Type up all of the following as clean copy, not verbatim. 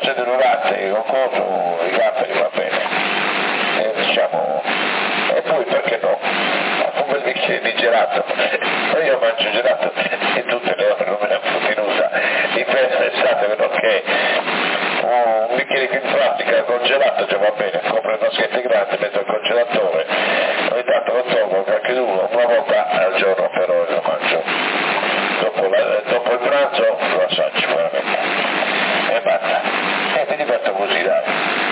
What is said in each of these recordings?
facendo durante con coso i gamberi va bene, diciamo, e poi perché no? Un bel bicchiere di gelato, io mangio gelato in tutte le ore, non me ne fuutinusa, in festa estate, nonché un bicchiere in plastica congelato già va bene, compro le vaschette grandi, metto il congelatore, ogni tanto lo tolgo qualche duro, una volta al giorno però lo mangio, dopo il pranzo lo assaggio veramente, e basta, e mi diverto così dai.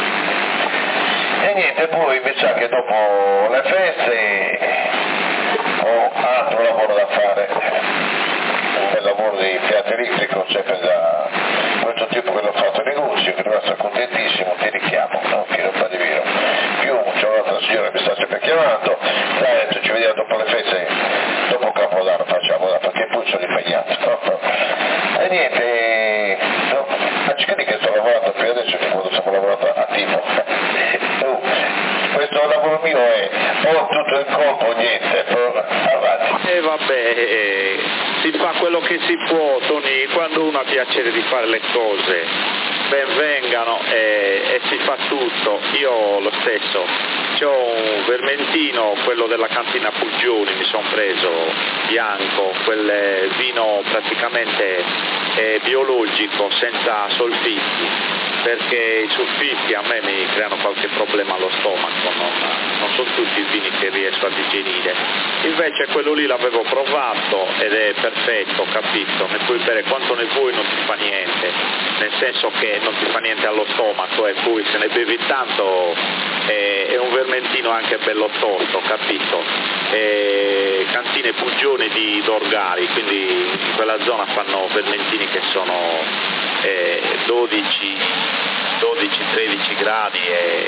E niente, poi mi sa che dopo le feste ho altro lavoro da fare, un bel lavoro di impianto elettrico, sempre da questo tipo che l'ho fatto in negozio, che deve essere contentissimo, ti richiamo, no? Che non fa di vero. Più c'è un'altra signora che mi sta sempre chiamando, dai, ci vediamo dopo le feste, dopo Capodanno facciamo, perché poi sono impegnato. No? E niente, no, anziché che sto lavorando più adesso che quando stavo lavorando a tipo. Questo lavoro mio è o tutto il colpo o niente, avanti. E vabbè, si fa quello che si può, Tony, quando uno ha piacere di fare le cose, ben vengano e si fa tutto. Io lo stesso, c'ho un vermentino, quello della cantina Puggioni, mi sono preso bianco, quel vino praticamente biologico, senza solfitti, perché i sulfitti a me mi creano qualche problema allo stomaco, non sono tutti i vini che riesco a digerire. Invece quello lì l'avevo provato ed è perfetto, capito? Ne puoi bere quanto ne vuoi, non ti fa niente, nel senso che non ti fa niente allo stomaco, e poi se ne bevi tanto è un vermentino anche bello tosto, capito? Cantine Puggioni di Dorgari, quindi in quella zona fanno vermentini che sono 12-13 gradi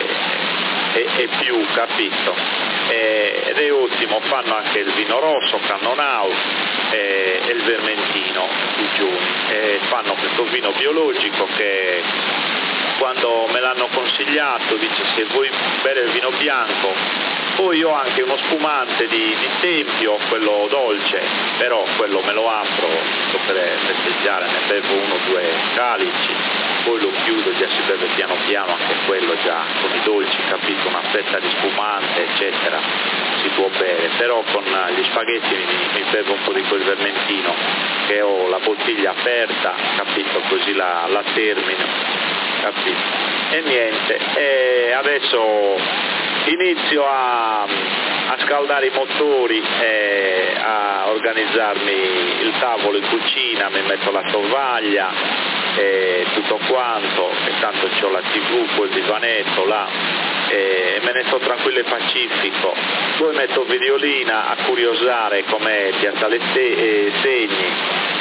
e più, capito? Ed è ottimo, fanno anche il vino rosso, Cannonau e il vermentino Puggioni, fanno questo vino biologico che quando me l'hanno consigliato dice se vuoi bere il vino bianco, poi io ho anche uno spumante di Tempio, quello dolce, però quello me lo apro per festeggiare, ne bevo 1 o 2 calici, poi lo chiudo, già si beve piano piano anche quello già con i dolci, capito, una fetta di spumante eccetera si può bere, però con gli spaghetti mi bevo un po' di quel vermentino che ho la bottiglia aperta, capito, così la termino, capito? E niente, e adesso inizio a scaldare i motori e a organizzarmi il tavolo in cucina, mi metto la tovaglia e tutto quanto, e tanto c'ho la TV, poi il divanetto là, e me ne sto tranquillo e pacifico. Poi metto Videolina a curiosare com'è Piazza Segni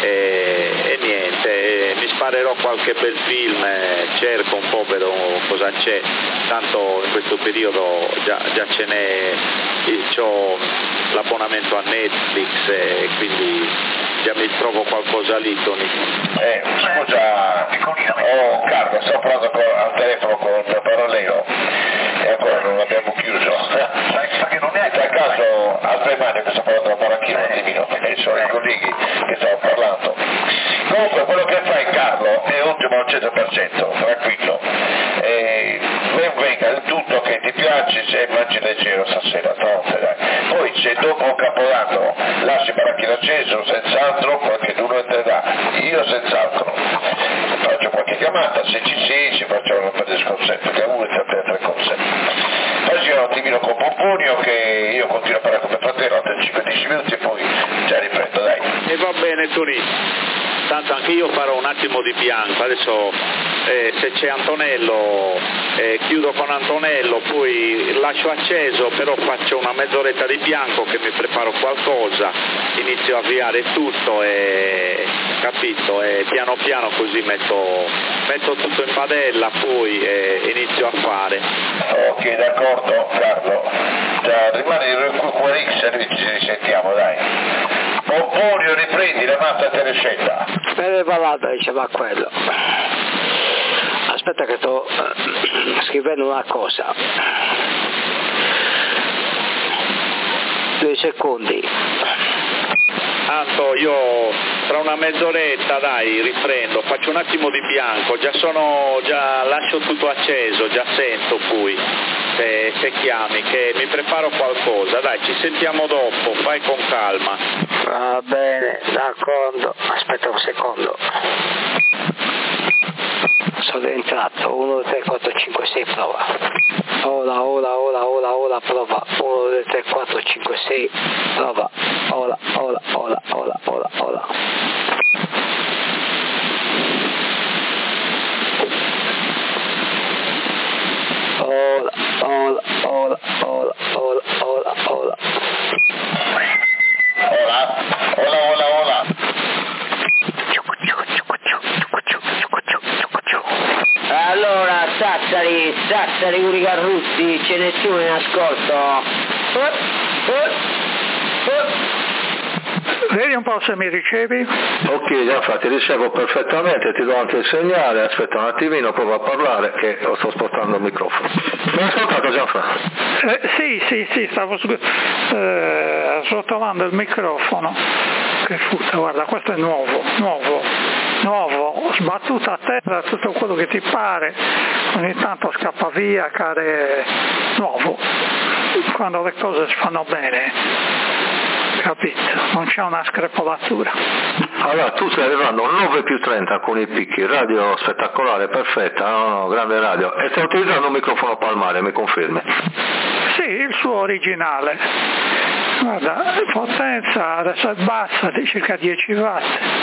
e niente, mi sparerò qualche bel film, cerco un po', vedo cosa c'è, tanto in questo periodo già ce n'è, ho l'abbonamento a Netflix e quindi già mi trovo qualcosa lì, Tony. Scusa, Carlo, sto parlando al telefono con Parallelo e ancora non l'abbiamo chiuso. Perché non è a caso altre mani che sto parlando ancora anch'io un attimino, perché sono i colleghi che stavo parlando. Comunque quello che fai Carlo è ottimo al 100%, tranquillo. Ben venga il tutto che ti piace se mangi leggero stasera, notte, dai. Poi se dopo Capodanno lasci baracchino acceso, senz'altro qualche uno entrerà, io senz'altro. Faccio qualche chiamata, se ci sei, ci facciamo un po' di sconsetto, che uno e altre cose. Oggi ho un attimino con Pomponio che io continuo a parlare come fratello, altri 5-10 minuti e poi già riprendo, dai. E va bene, Tony. Tanto anche io farò un attimo di bianco, adesso se c'è Antonello chiudo con Antonello, poi lascio acceso, però faccio una mezz'oretta di bianco che mi preparo qualcosa, inizio a avviare tutto e capito, e piano piano così metto tutto in padella, poi inizio a fare. Ok, d'accordo Carlo, rimani in QRX e ci risentiamo, dai. Pomponio, riprendi la mazza Terescetta. Per parlato diceva quello. Aspetta che sto scrivendo una cosa. 2 secondi. Anto, io tra una mezz'oretta, dai, riprendo, faccio un attimo di bianco, già lascio tutto acceso, già sento qui, se chiami, che mi preparo qualcosa, dai, ci sentiamo dopo, fai con calma. Va bene, d'accordo, aspetta un secondo. Sono entrato, 1, 2, 3, 4, 5, 6, prova. Ora, prova. 1, 2, 3, 4, 5, 6, prova. Ora. Hola. Allora, Sassari, Urigarrutti, c'è nessuno in ascolto. Vedi un po' se mi ricevi? Ok, Gianfra, ti ricevo perfettamente, ti do anche il segnale, aspetta un attimino, provo a parlare che sto spostando il microfono. Mi hai ascoltato, Gianfra? Sì, stavo srotolando il microfono. Che futta, guarda, questo è nuovo, sbattuto a terra tutto quello che ti pare, ogni tanto scappa via, cade, nuovo, quando le cose si fanno bene, capito? Non c'è una screpolatura. Allora, tu stai arrivando a un 9+30 con i picchi, radio spettacolare, perfetta, no, grande radio, e stai utilizzando un microfono palmare, mi confermi? Sì, il suo originale. Guarda, potenza adesso è bassa di circa 10 watt.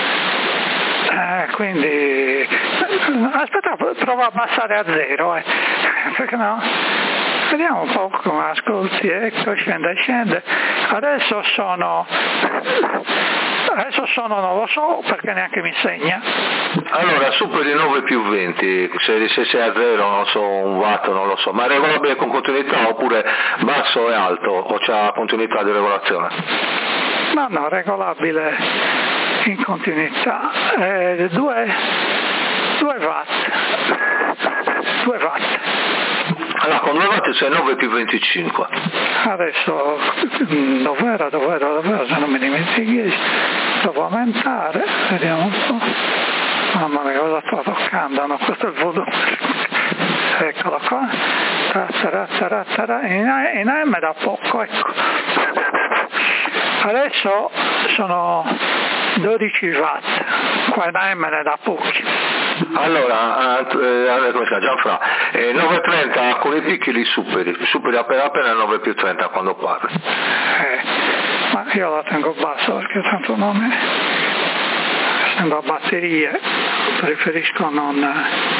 Quindi aspetta, prova a abbassare a 0, perché no? Vediamo un po' come ascolti, ecco, scende. Adesso sono, non lo so perché neanche mi segna. Allora, superi 9+20, se sei a 0, non so, 1 watt, non lo so, ma è regolabile con continuità oppure basso e alto, o c'ha continuità di regolazione? No, regolabile in continuità, 2 watt. Allora, con 2 watt sei 9+25. Adesso, dov'era, se non mi dimentichi, devo aumentare, vediamo un po'. Mamma mia, cosa sto toccando? No, questo è il volume. Eccolo qua. In AM da poco, ecco. Adesso sono 12 watt, qua in AM ne da pochi. Allora, come si chiama, Gianfra, 9+30 con i picchi li superi appena 9+30 quando parli. Ma io la tengo bassa perché tanto non è, essendo a batterie, preferisco non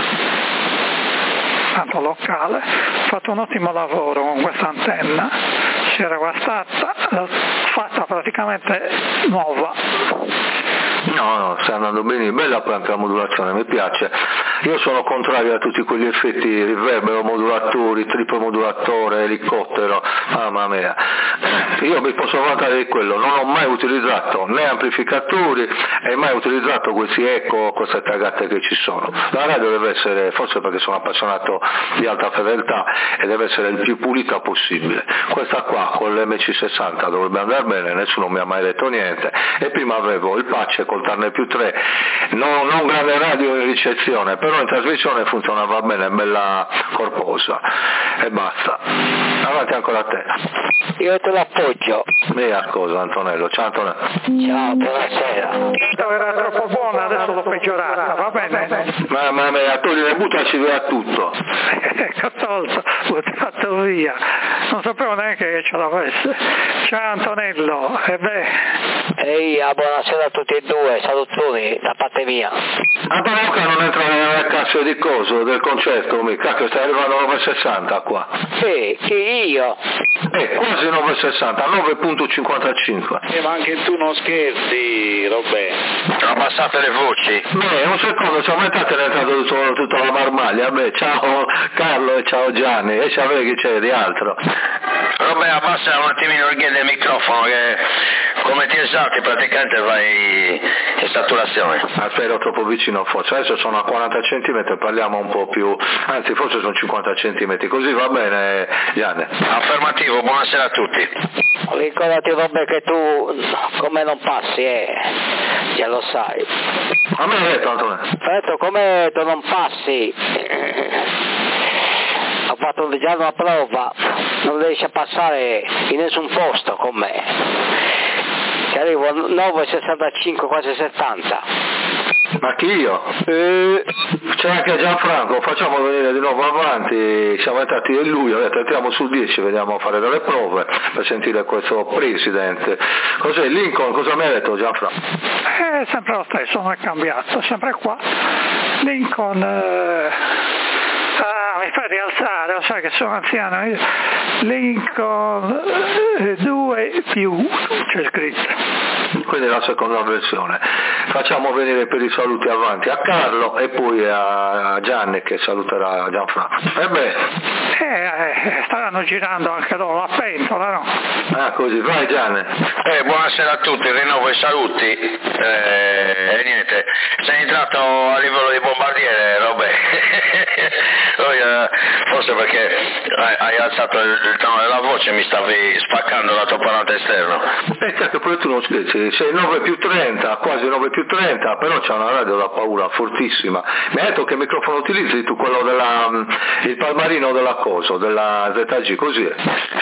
tanto locale. Ho fatto un ottimo lavoro con questa antenna, si era guastata, l'ho fatta praticamente nuova. No, sta andando bene, bella anche la modulazione, mi piace. Io sono contrario a tutti quegli effetti riverbero, modulatori, triplo modulatore, elicottero, mamma mia. Io mi posso vantare di quello, non ho mai utilizzato né amplificatori e mai utilizzato questi eco, queste cagate che ci sono. La radio deve essere, forse perché sono appassionato di alta fedeltà, e deve essere il più pulita possibile. Questa qua con l'MC60 dovrebbe andare bene, nessuno mi ha mai detto niente, e prima avevo il patch col Turner più 3, non grande radio in ricezione, però in trasmissione funzionava bene, bella corposa, e basta. Avanti ancora a te. Io te l'appoggio. Mia cosa, Antonello. Ciao Antonello. Ciao, buonasera. Era troppo buona, adesso l'ho peggiorata, va bene? Mamma mia, togliere, buttaci via tutto. Ecco, tolto, buttato via. Non sapevo neanche che ce l'avesse. Ciao Antonello, Ehi, buonasera a tutti e due, salutoni da parte mia. Antonello che non entra nella cassa di coso del concerto, cacchio, stai arrivando a 9,60 qua. Sì, chi io? Quasi 9,60, 9,55. Ma anche tu non scherzi, Robè. Abbassate le voci. Un secondo, ci aumentate l'entrata tutta la marmaglia. Ciao Carlo e ciao Gianni, e sapete che c'è di altro. Vabbè, abbassa un attimino il microfono che come ti esalti praticamente vai in saturazione. Ero troppo vicino forse, adesso sono a 40 cm, parliamo un po' più, anzi forse sono 50 cm, così va bene Gianni? Affermativo, buonasera a tutti. Ricordati Robbe che tu come non passi, già lo sai. A me l'ha detto Antonio. Ho detto come tu non passi, ho fatto già una prova, non riesci a passare in nessun posto con me, che arrivo a 9,65 quasi 70. Ma chi io? C'è anche Gianfranco, facciamo venire di nuovo avanti, siamo entrati io e lui, ho detto entriamo sul 10, vediamo a fare delle prove per sentire questo presidente. Cos'è Lincoln, cosa mi ha detto Gianfranco? È sempre lo stesso, non è cambiato, sempre qua. Lincoln... mi fai rialzare, lo sai che sono anziano io. Lincoln 2 più c'è scritto. Quindi la seconda versione. Facciamo venire per i saluti avanti a Carlo e poi a Gianni che saluterà Gianfranco. Staranno girando anche loro la pentola, no? Ah, così, vai Gianni. Buonasera a tutti, rinnovo i saluti e niente, sei entrato a livello di bombardiere, Robè. Forse perché hai alzato il tono della voce, mi stavi spaccando la tua parante esterno. Certo, pure tu non scherzi, sei 9 più 30, quasi 9 più 30, però c'è una radio da paura fortissima. Mi hai detto che microfono utilizzi tu, quello il palmarino della Coso, della ZG, così è?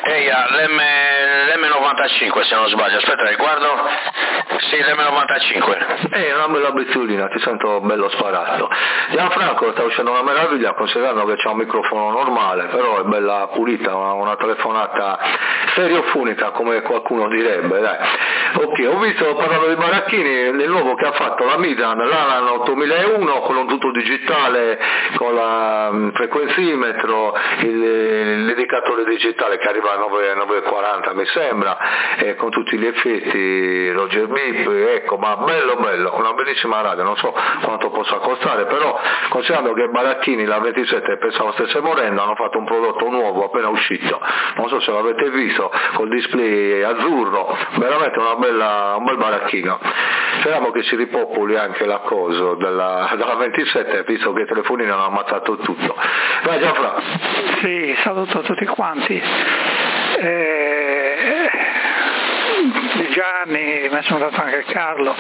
L'M95 se non sbaglio, aspetta riguardo, sì l'M95. È una bella bezzolina, ti sento bello sparato. Gianfranco sta uscendo una meraviglia, considerando che c'è un microfono normale, però è bella pulita, una telefonata stereofonica come qualcuno direbbe, dai. Ok, ho visto, parlando di Baracchini, il nuovo che ha fatto la Midan, l'Alan 8001, quello tutto digitale, con la frequenzimetro, l'indicatore digitale che arriva a 940 mi sembra, con tutti gli effetti, Roger Beep, ecco, ma bello, una bellissima radio, non so quanto possa costare, però considerando che Baracchini la 27 pensavo stesse morendo, hanno fatto un prodotto nuovo appena uscito, non so se l'avete visto, col display azzurro, veramente un bel baracchino. Speriamo che si ripopoli anche la cosa dalla 27, visto che i telefonini hanno ammazzato tutto. Vai Gianfranco. Sì, saluto tutti quanti. Gianni, mi sono dato anche Carlo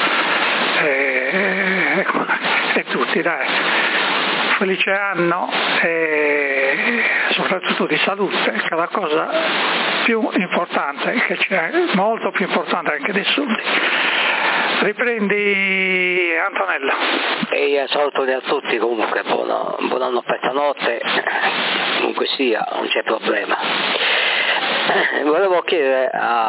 e tutti, dai. Felice anno e soprattutto di salute, che è la cosa più importante che c'è, molto più importante anche dei soldi. Riprendi Antonello. E io saluto a tutti comunque, buon anno per stanotte, comunque sia, non c'è problema. Volevo chiedere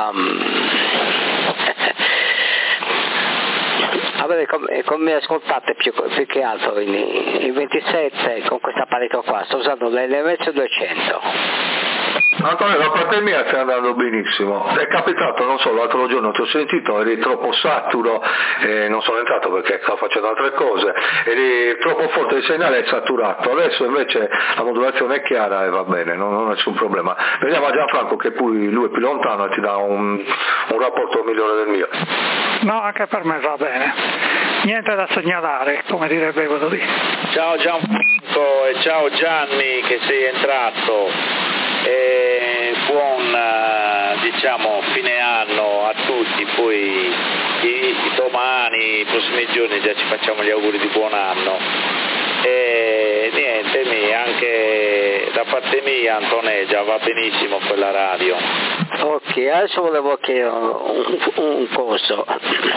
come mi ascoltate più che altro in 27 con questo apparecchio qua, sto usando l'LMS 200. Antonio, da parte mia stai andando benissimo, è capitato, non so, l'altro giorno ti ho sentito, eri troppo saturo, non sono entrato perché stavo facendo altre cose, eri troppo forte, il segnale è saturato, adesso invece la modulazione è chiara e va bene, non è nessun problema. Vediamo a Gianfranco che poi lui è più lontano e ti dà un rapporto migliore del mio. No, anche per me va bene, niente da segnalare, come direbbe quello lì. Ciao Gianfranco e ciao Gianni che sei entrato. Buon fine anno a tutti, poi domani, i prossimi giorni già ci facciamo gli auguri di buon anno e niente, anche da parte mia Antoneggia va benissimo quella radio. Ok, adesso volevo chiedere un coso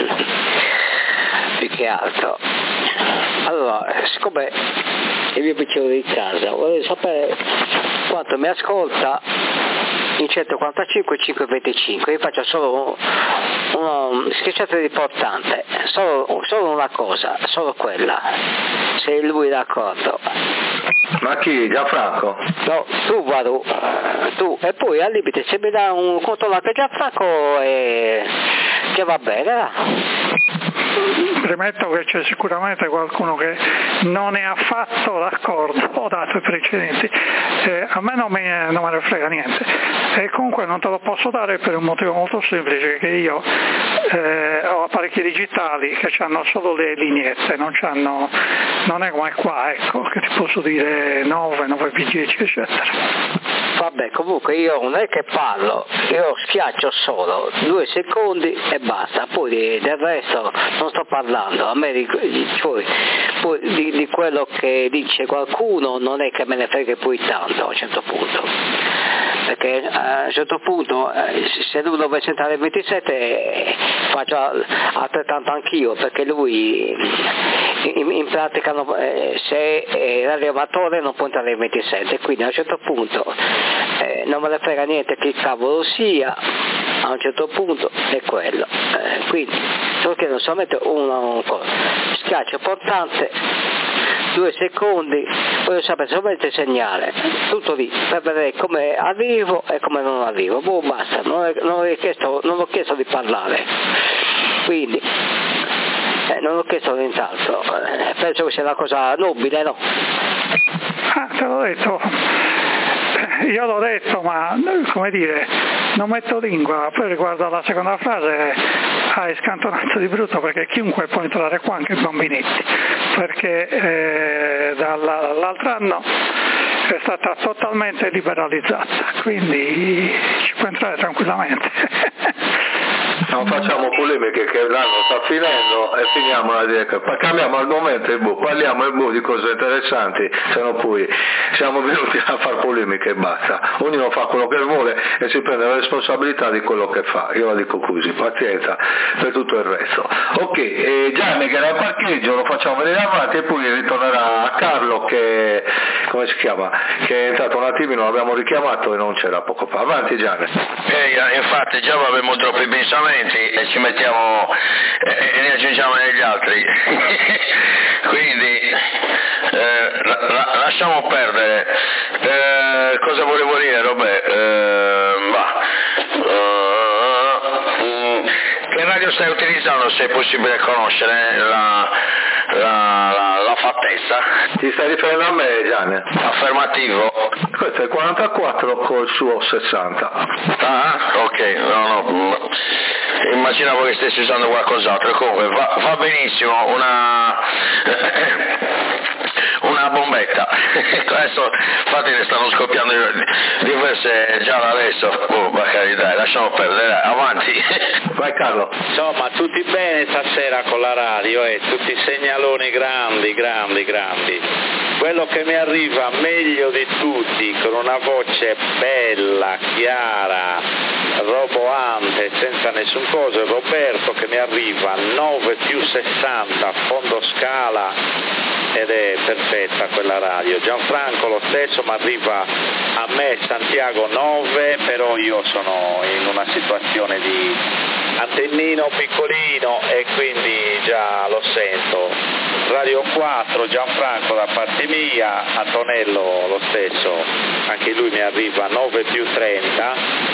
più che altro. Allora, siccome il mio vicino di casa, volevo sapere quanto mi ascolta in 145 e 525. Io faccio solo uno schiacciato importante, solo una cosa, solo quella, se lui è d'accordo. Ma chi? Gianfranco? No, tu, e poi al limite se mi dà un controllo anche Gianfranco che va bene. Premetto che c'è sicuramente qualcuno che non è affatto d'accordo, ho dato i precedenti, a me non me ne frega niente. E comunque non te lo posso dare per un motivo molto semplice, che io ho apparecchi digitali che hanno solo le lineette, non è come qua, ecco, che ti posso dire 9, 9B10 eccetera. Vabbè, comunque io non è che parlo, io schiaccio solo 2 secondi e basta, poi del resto non sto parlando, a me di quello che dice qualcuno non è che me ne frega poi tanto a un certo punto, perché a un certo punto se lui dovesse entrare il 27 faccio altrettanto anch'io, perché lui in pratica se l'allenatore non può entrare il 27, quindi a un certo punto non me ne frega niente che cavolo sia, a un certo punto è quello, quindi sto chiedendo solamente una cosa, schiaccio importante 2 secondi, voglio sapere solamente il segnale, tutto lì, per vedere come arrivo e come non arrivo, basta, non ho chiesto di parlare, quindi non ho chiesto nient'altro, penso che sia una cosa nobile, no? Te l'ho detto, io l'ho detto, ma come dire, non metto lingua. Poi riguardo alla seconda frase hai scantonato di brutto, perché chiunque può entrare qua, anche i bambinetti, perché dall'altro anno è stata totalmente liberalizzata, quindi ci può entrare tranquillamente. Non facciamo polemiche, che l'anno sta finendo e finiamo la diretta, cambiamo argomento e parliamo di cose interessanti, se no poi siamo venuti a fare polemiche e basta, ognuno fa quello che vuole e si prende la responsabilità di quello che fa, io la dico così, pazienza per tutto il resto. Ok, Gianni che era al parcheggio lo facciamo venire avanti e poi ritornerà a Carlo che, come si chiama, che è entrato un attimino, l'abbiamo richiamato e non c'era poco fa. Avanti Gianni. Infatti già abbiamo troppi pensamenti e ci mettiamo e ne aggiungiamo negli altri. Quindi lasciamo perdere. Cosa volevo dire, che radio stai utilizzando, se è possibile conoscere la fattezza? Ti stai riferendo a me, Gianni? Affermativo. Questo è il 44 col suo 60. Ah, ok, no. Immaginavo che stessi usando qualcos'altro. Comunque va benissimo, una bombetta. Adesso infatti ne stanno scoppiando diverse già da adesso. Dai, lasciamo perdere, avanti. Vai Carlo. Insomma, tutti bene stasera con la radio, tutti segnaloni grandi. Quello che mi arriva meglio di tutti, con una voce bella, chiara, roboante, senza nessun coso, è Roberto che mi arriva 9+60 fondo scala, ed è perfetta quella radio. Gianfranco lo stesso, ma arriva a me Santiago 9, però io sono in una situazione di antennino piccolino e quindi già lo sento. Radio 4 Gianfranco da parte mia, Antonello lo stesso, anche lui mi arriva 9+30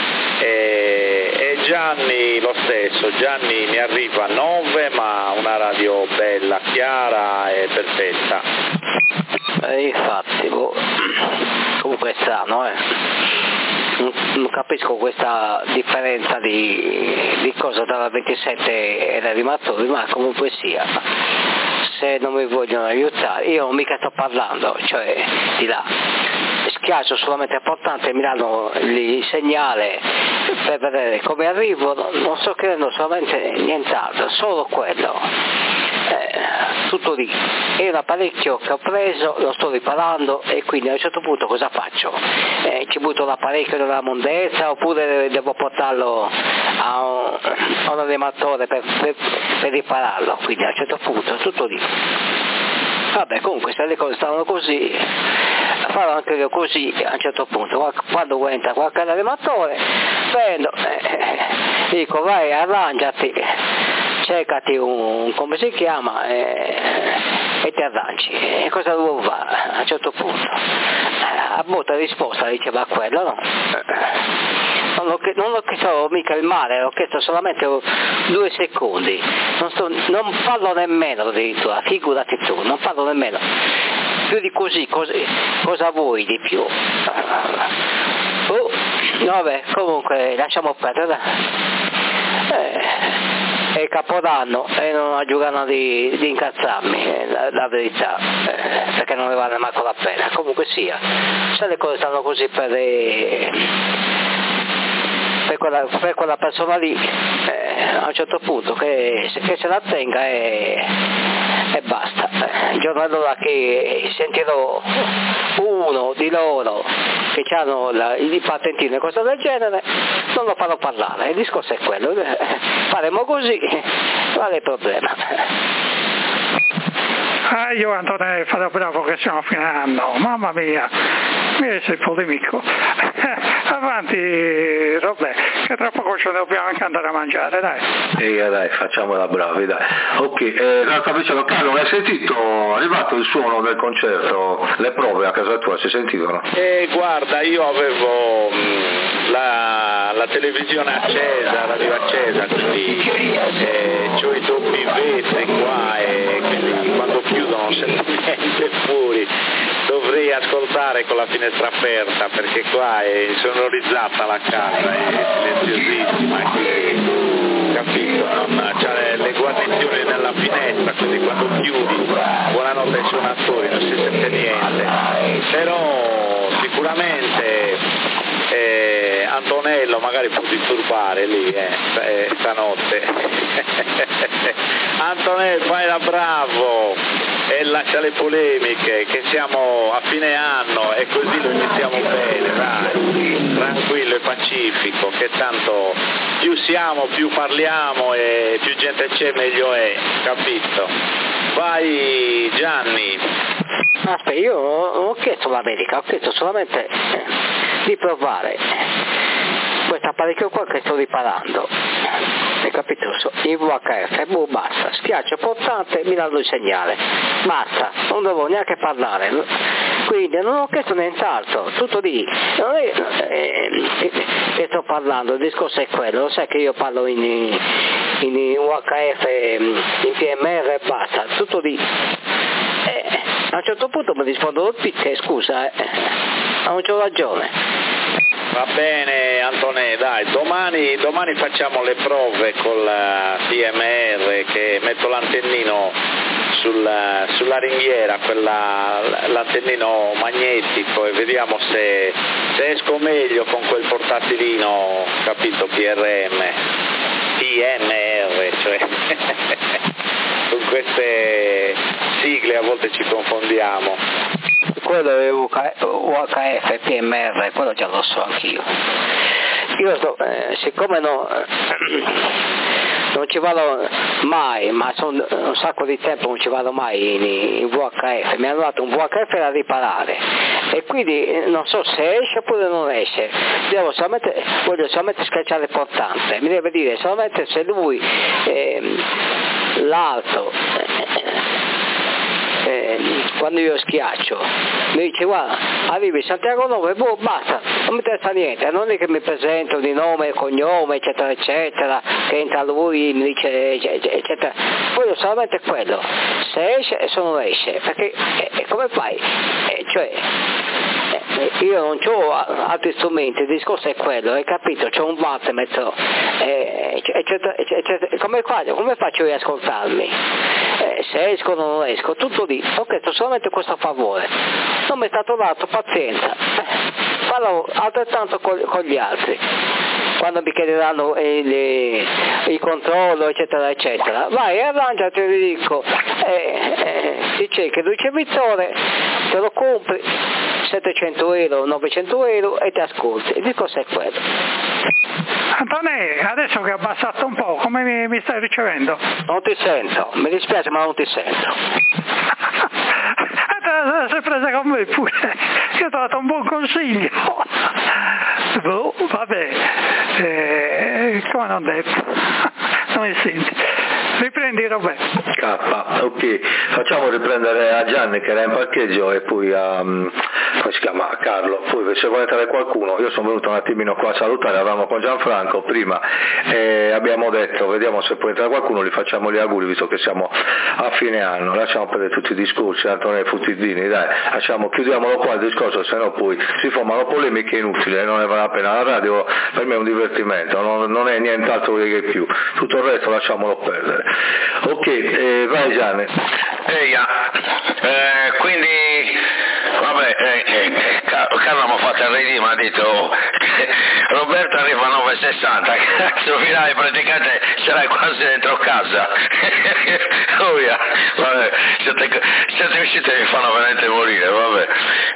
e Gianni lo stesso, Gianni mi arriva 9, ma una radio bella, chiara e perfetta. Infatti, comunque è strano, non capisco questa differenza di cosa tra la 27 e la rimatori, ma comunque sia, se non mi vogliono aiutare, io mica sto parlando, cioè di là, schiaccio solamente importante, mi danno il segnale per vedere come arrivo, non sto chiedendo solamente nient'altro, solo quello. Tutto lì, è un apparecchio che ho preso, lo sto riparando e quindi a un certo punto cosa faccio? Ci butto l'apparecchio nella mondezza oppure devo portarlo a un allematore per ripararlo, quindi a un certo punto tutto lì. Vabbè, comunque se le cose stanno così, farò anche io così a un certo punto, quando entra qualche allematore, prendo, dico vai arrangiati, cercati come si chiama e ti arrangi. E cosa devo fare a un certo punto? A botta risposta diceva quello, no? Non ho chiesto mica il male, ho chiesto solamente 2 secondi, non parlo nemmeno addirittura, figurati tu, non parlo nemmeno. Più di così, cosa vuoi di più? Vabbè, comunque lasciamo perdere. È Capodanno e non ho giocano di incazzarmi, la verità, perché non ne vale manco la pena. Comunque sia, se le cose stanno così per quella persona lì, a un certo punto che se la tenga e basta. Il giorno allora che sentirò uno di loro che hanno il patentino e cose del genere, non lo farò parlare. Il discorso è quello, faremo così, qual è il problema? Io Antonello farò bravo che siamo a fine anno, mamma mia, mi sei polemico. Avanti Robè, che tra poco ci dobbiamo anche andare a mangiare, dai. Dai, facciamola bravi, dai. Ok, l'altra vicino, Carlo, hai sentito? È arrivato il suono del concerto, le prove a casa tua, si sentivano? Guarda, io avevo la televisione accesa, la radio accesa, quindi c'ho i doppi vetri qua e quindi quando chiudono sento niente fuori, dovrei ascoltare con la finestra aperta perché qua è insonorizzata la casa, è silenziosissima, quindi capito, non c'ha le guarnizioni nella finestra, quindi quando chiudi buonanotte ai suonatori non si sente niente, però sicuramente Antonello magari può disturbare lì stanotte. Antonello, fai da bravo e lascia le polemiche, che siamo a fine anno e così lo iniziamo bene, dai, tranquillo e pacifico, che tanto più siamo, più parliamo e più gente c'è meglio è, capito? Vai Gianni. Aspetta, io non ho chiesto l'America, ho chiesto solamente di provare questo apparecchio qua che sto riparando, hai capito? In VHF, basta, schiaccio portante, mi danno il segnale, basta, non devo neanche parlare, quindi non ho chiesto nient'altro, tutto lì, non è che sto parlando, il discorso è quello, lo sai che io parlo in VHF, in PMR e basta, tutto lì. A un certo punto mi rispondono tutti, scusa, non c'ho ragione. Va bene Antonè, dai, domani facciamo le prove con la TMR, che metto l'antennino sulla ringhiera, l'antennino magnetico, e vediamo se esco meglio con quel portatilino, capito, PMR, cioè con queste sigle a volte ci confondiamo. Quello è UHF, PMR, quello già lo so anch'io. Io siccome non ci vado mai, ma sono un sacco di tempo non ci vado mai in VHF, mi hanno dato un VHF da riparare e quindi non so se esce oppure non esce, voglio solamente schiacciare il portante, mi deve dire solamente se lui l'altro quando io schiaccio mi dice guarda arrivi Santiago 9, basta, non mi interessa niente, non è che mi presento di nome e cognome eccetera eccetera, che entra lui mi dice eccetera, voglio solamente quello, se esce e se non esce, perché come fai? Io non ho altri strumenti, il discorso è quello, hai capito? C'ho un wattmetro, eccetera, come faccio io ad ascoltarmi? Se esco o non esco, tutto lì, ho chiesto solamente questo a favore, non mi è stato dato, pazienza, farò altrettanto con gli altri, quando mi chiederanno il controllo eccetera eccetera, vai arrangiati, ti dico, ti cerchi il ricevitore, te lo compri, 700 euro, 900 euro e ti ascolti, il discorso è quello. Antonè, adesso che ho abbassato un po', come mi stai ricevendo? Non ti sento, mi dispiace ma non ti sento. Sei presa con me pure, io ti ho dato un buon consiglio. Vabbè, come non detto, non mi senti. Riprendi Roberto. Ok, facciamo riprendere a Gianni che era in parcheggio e poi a come si chiama, Carlo, poi se vuole entrare qualcuno, io sono venuto un attimino qua a salutare, eravamo con Gianfranco prima e abbiamo detto vediamo se può entrare qualcuno, gli facciamo gli auguri visto che siamo a fine anno, lasciamo perdere tutti i discorsi, Antonio Futtidini, dai, chiudiamolo qua il discorso, se no poi si formano polemiche inutili e non ne vale la pena, la radio per me è un divertimento, non è nient'altro che più, tutto il resto lasciamolo perdere. Ok, vai Gianni. Quindi vabbè, Carlo mi ha fatto arredire, mi ha detto Roberto arriva a 9,60, cazzo virai, praticamente sarai quasi dentro casa. Oh yeah. Vabbè, siete uscite e mi fanno veramente morire, vabbè.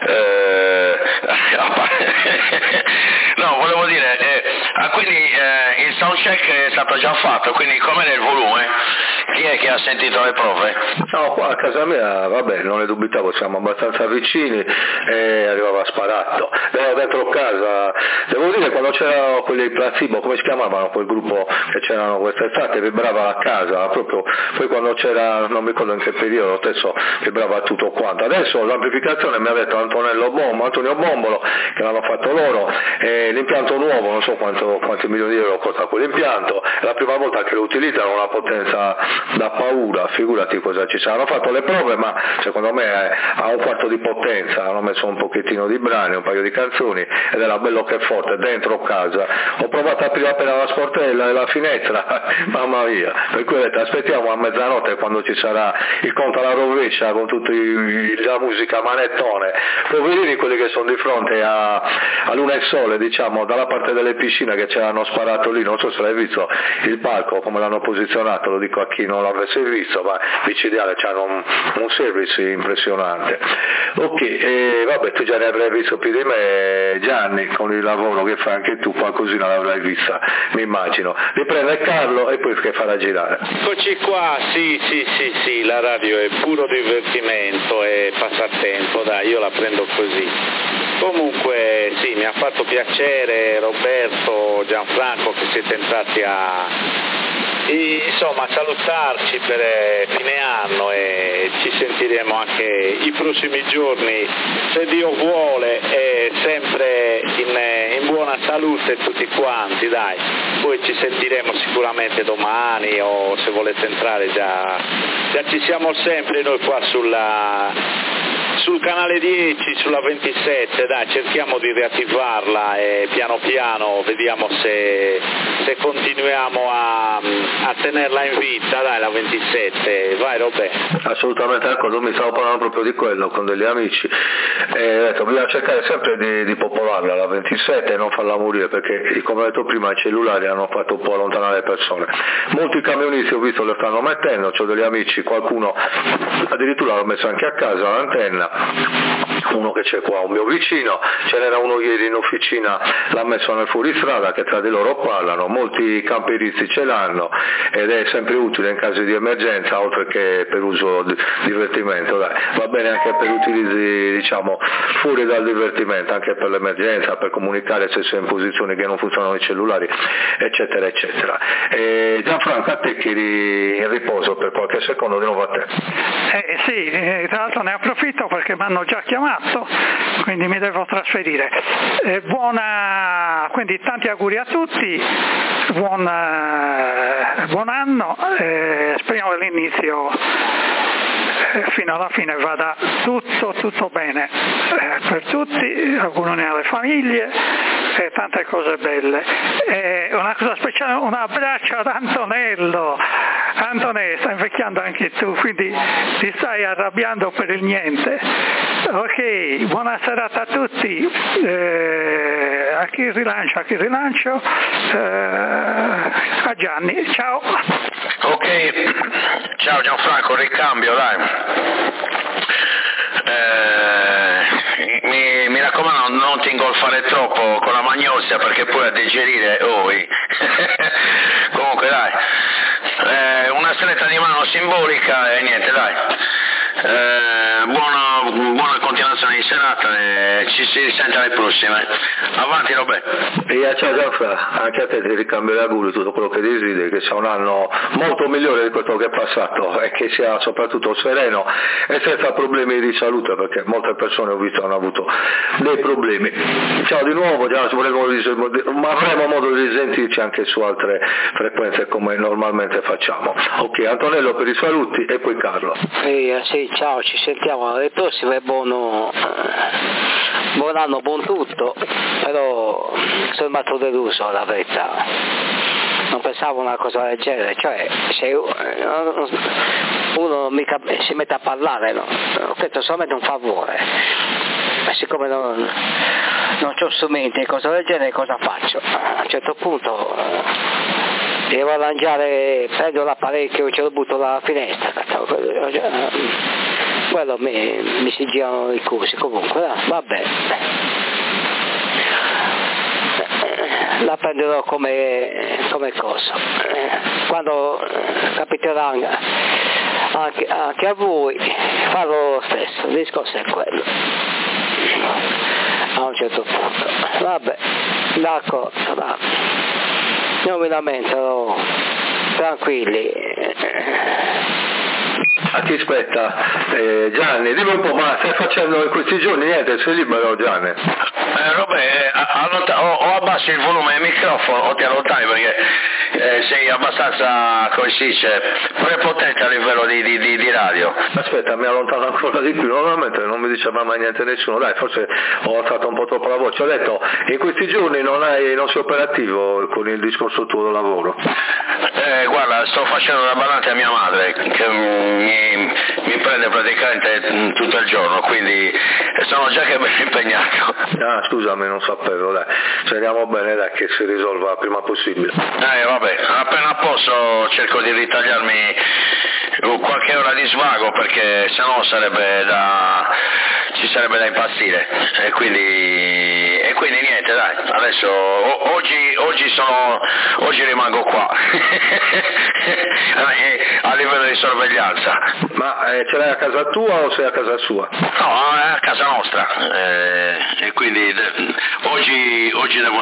No, volevo dire, quindi il soundcheck è stato già fatto, quindi com'è nel volume? Chi è che ha sentito le prove? No, qua a casa mia, vabbè, non ne dubitavo, siamo abbastanza vicini e arrivava sparato. Dentro casa, devo dire, quando c'erano quelli placebo, come si chiamavano quel gruppo che c'erano quest'estate, vibrava la casa, proprio, poi quando c'era, non mi ricordo in che periodo, stesso vibrava tutto quanto. Adesso l'amplificazione mi ha detto Antonio Bombolo, che l'hanno fatto loro, l'impianto nuovo, non so quanti milioni di euro costa quell'impianto, è la prima volta che lo utilizzano, una potenza da paura, figurati cosa ci sarà. Hanno fatto le prove, ma secondo me ha un quarto di potenza, hanno messo un pochettino di brani, un paio di canzoni ed era bello che forte, dentro casa. Ho provato a aprire appena la sportella e la finestra, mamma mia, per cui ho detto aspettiamo a mezzanotte quando ci sarà il conto alla rovescia con tutta la musica manettone, poverini quelli che sono di fronte a Luna e Sole, diciamo, dalla parte delle piscine che ce l'hanno sparato lì, non so se l'hai visto il palco come l'hanno posizionato, lo dico a chi non l'avesse visto, ma micidiale, c'hanno un service impressionante. Ok, vabbè, tu già ne avrai visto più di me, Gianni, con il lavoro che fai anche tu qualcosina l'avrai vista, mi immagino. Riprende Carlo e poi che farà girare. Eccoci qua, sì, la radio è puro divertimento e passatempo, dai, io la prendo così. Comunque sì, mi ha fatto piacere Roberto, Gianfranco che siete entrati a salutarci per fine anno e ci sentiremo anche i prossimi giorni, se Dio vuole, e sempre in buona salute tutti quanti, dai. Poi ci sentiremo sicuramente domani o se volete entrare già ci siamo sempre noi qua sul canale 10, sulla 27, dai, cerchiamo di riattivarla e piano piano vediamo se continuiamo a tenerla in vita, dai, la 27, vai Roberto. Assolutamente d'accordo, mi stavo parlando proprio di quello con degli amici e ho detto bisogna cercare sempre di popolarla la 27 e non farla morire, perché come ho detto prima i cellulari hanno fatto un po' allontanare le persone. Molti camionisti ho visto le stanno mettendo, ho degli amici, qualcuno addirittura l'ha messo anche a casa l'antenna, uno che c'è qua, un mio vicino, ce n'era uno ieri in officina, l'ha messo nel fuoristrada che tra di loro parlano, molti camperisti ce l'hanno ed è sempre utile in caso di emergenza oltre che per uso di divertimento, dai. Va bene anche per utilizzi diciamo fuori dal divertimento, anche per l'emergenza, per comunicare se sei in posizioni che non funzionano i cellulari, eccetera eccetera. Gianfranco, a te che eri in riposo per qualche secondo, di nuovo a te. Sì, tra l'altro ne approfitto perché mi hanno già chiamato, quindi mi devo trasferire. Quindi tanti auguri a tutti, buon anno, speriamo che l'inizio fino alla fine vada tutto bene per tutti, auguri alle famiglie e tante cose belle. Una cosa speciale, un abbraccio ad Antonello. Antonello, stai invecchiando anche tu, quindi ti stai arrabbiando per il niente. Ok, buona serata a tutti, a chi rilancio, a Gianni, ciao. Ok, ciao Gianfranco, ricambio, dai. Mi raccomando, non ti ingolfare troppo con la magnosia perché poi a digerire comunque dai, una stretta di mano simbolica e niente, dai. buona continuazione di serata e ci si risente alle prossime. Avanti Roberto. E ciao Gianfra, anche a te ti ricambio gli auguri, tutto quello che desideri, che sia un anno molto migliore di quello che è passato e che sia soprattutto sereno e senza problemi di salute, perché molte persone ho visto hanno avuto dei problemi. Ciao di nuovo, già ma avremo modo di risentirci anche su altre frequenze come normalmente facciamo. Ok, Antonello per i saluti e poi Carlo. Sì, ciao, ci sentiamo alle prossime, buon anno, buon tutto, però sono rimasto deluso, la verità. Non pensavo una cosa del genere, cioè se uno mica si mette a parlare, no? Questo è solamente un favore, ma siccome non ho strumenti e cose del genere, cosa faccio? A un certo punto devo arrangiare, prendo l'apparecchio e ce lo butto dalla finestra, quello mi si girano i cursi, comunque vabbè, la prenderò come cosa, quando capiterà anche a voi farò lo stesso, il discorso è quello a un certo punto, vabbè, d'accordo, non mi lamento, tranquilli. A chi aspetta? Gianni, dimmi un po', ma stai facendo in questi giorni niente? Sei libero Gianni? O abbassi il volume del microfono o ti allontai perché sei abbastanza, come si dice, prepotente a livello di radio. Aspetta, mi allontano ancora di più, normalmente non mi diceva mai niente nessuno, dai, forse ho alzato un po' troppo la voce. Ho detto, in questi giorni non sei operativo con il discorso tuo del lavoro? Guarda, sto facendo una ballante a mia madre che mi prende praticamente tutto il giorno, quindi sono già che ben impegnato. Ah, scusami, non sapevo, dai, speriamo bene, dai, che si risolva il prima possibile. Vabbè, appena posso cerco di ritagliarmi qualche ora di svago perché sennò ci sarebbe da impazzire e quindi niente, dai, adesso oggi rimango qua a livello di sorveglianza. Ma ce l'hai a casa tua o sei a casa sua? No, è a casa nostra e quindi oggi devo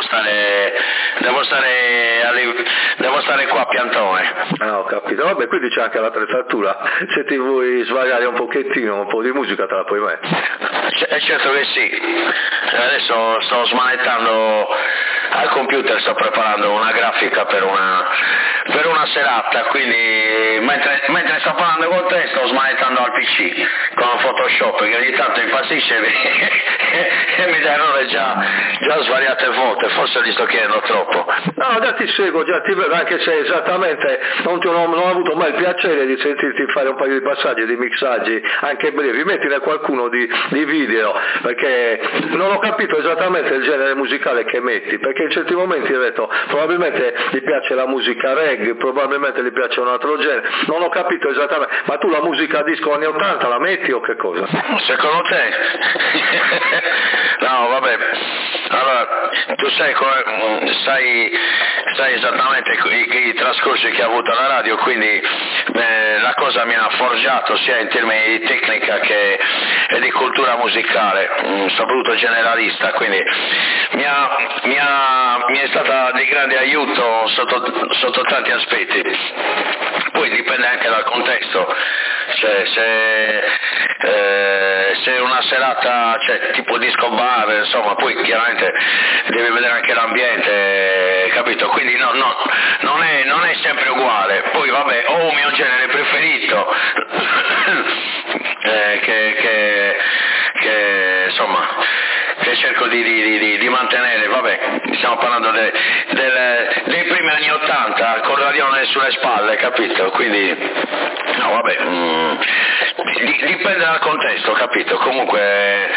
stare qua a piantone. Ah, ho capito, vabbè, quindi c'è anche l'attrezzatura, se ti vuoi svagare un pochettino, un po' di musica te la puoi mettere. Certo che sì, adesso sto smanettando al computer, sto preparando una grafica per una serata, quindi mentre sto parlando con te sto smanettando al PC con Photoshop che ogni tanto impazzisce e mi dà errore già svariate volte, forse gli sto chiedendo troppo. No, già ti seguo, già ti vedo, anche se esattamente non ho avuto mai il piacere di sentirti fare un paio di passaggi, di mixaggi, anche brevi, mettine qualcuno di video, perché non ho capito esattamente il genere musicale che metti, perché in certi momenti ho detto, probabilmente gli piace la musica reggae, probabilmente gli piace un altro genere, non ho capito esattamente, ma tu la musica disco anni 80 la metti o che cosa? Secondo te? No, vabbè, allora, tu sai esattamente i trascorsi che ha avuto la radio, quindi la cosa mi ha forgiato sia in termini di tecnica che di cultura musicale, soprattutto generalista, quindi mi è stata di grande aiuto sotto tanti aspetti. Poi dipende anche dal contesto, cioè se una serata, cioè tipo disco bar, insomma, poi chiaramente devi vedere anche l'ambiente, capito? Quindi non è sempre uguale. Poi vabbè, ho un mio genere preferito che insomma che cerco di mantenere, vabbè, stiamo parlando dei primi anni 80 con Radione sulle spalle, capito? Quindi no, vabbè, dipende dal contesto, capito? Comunque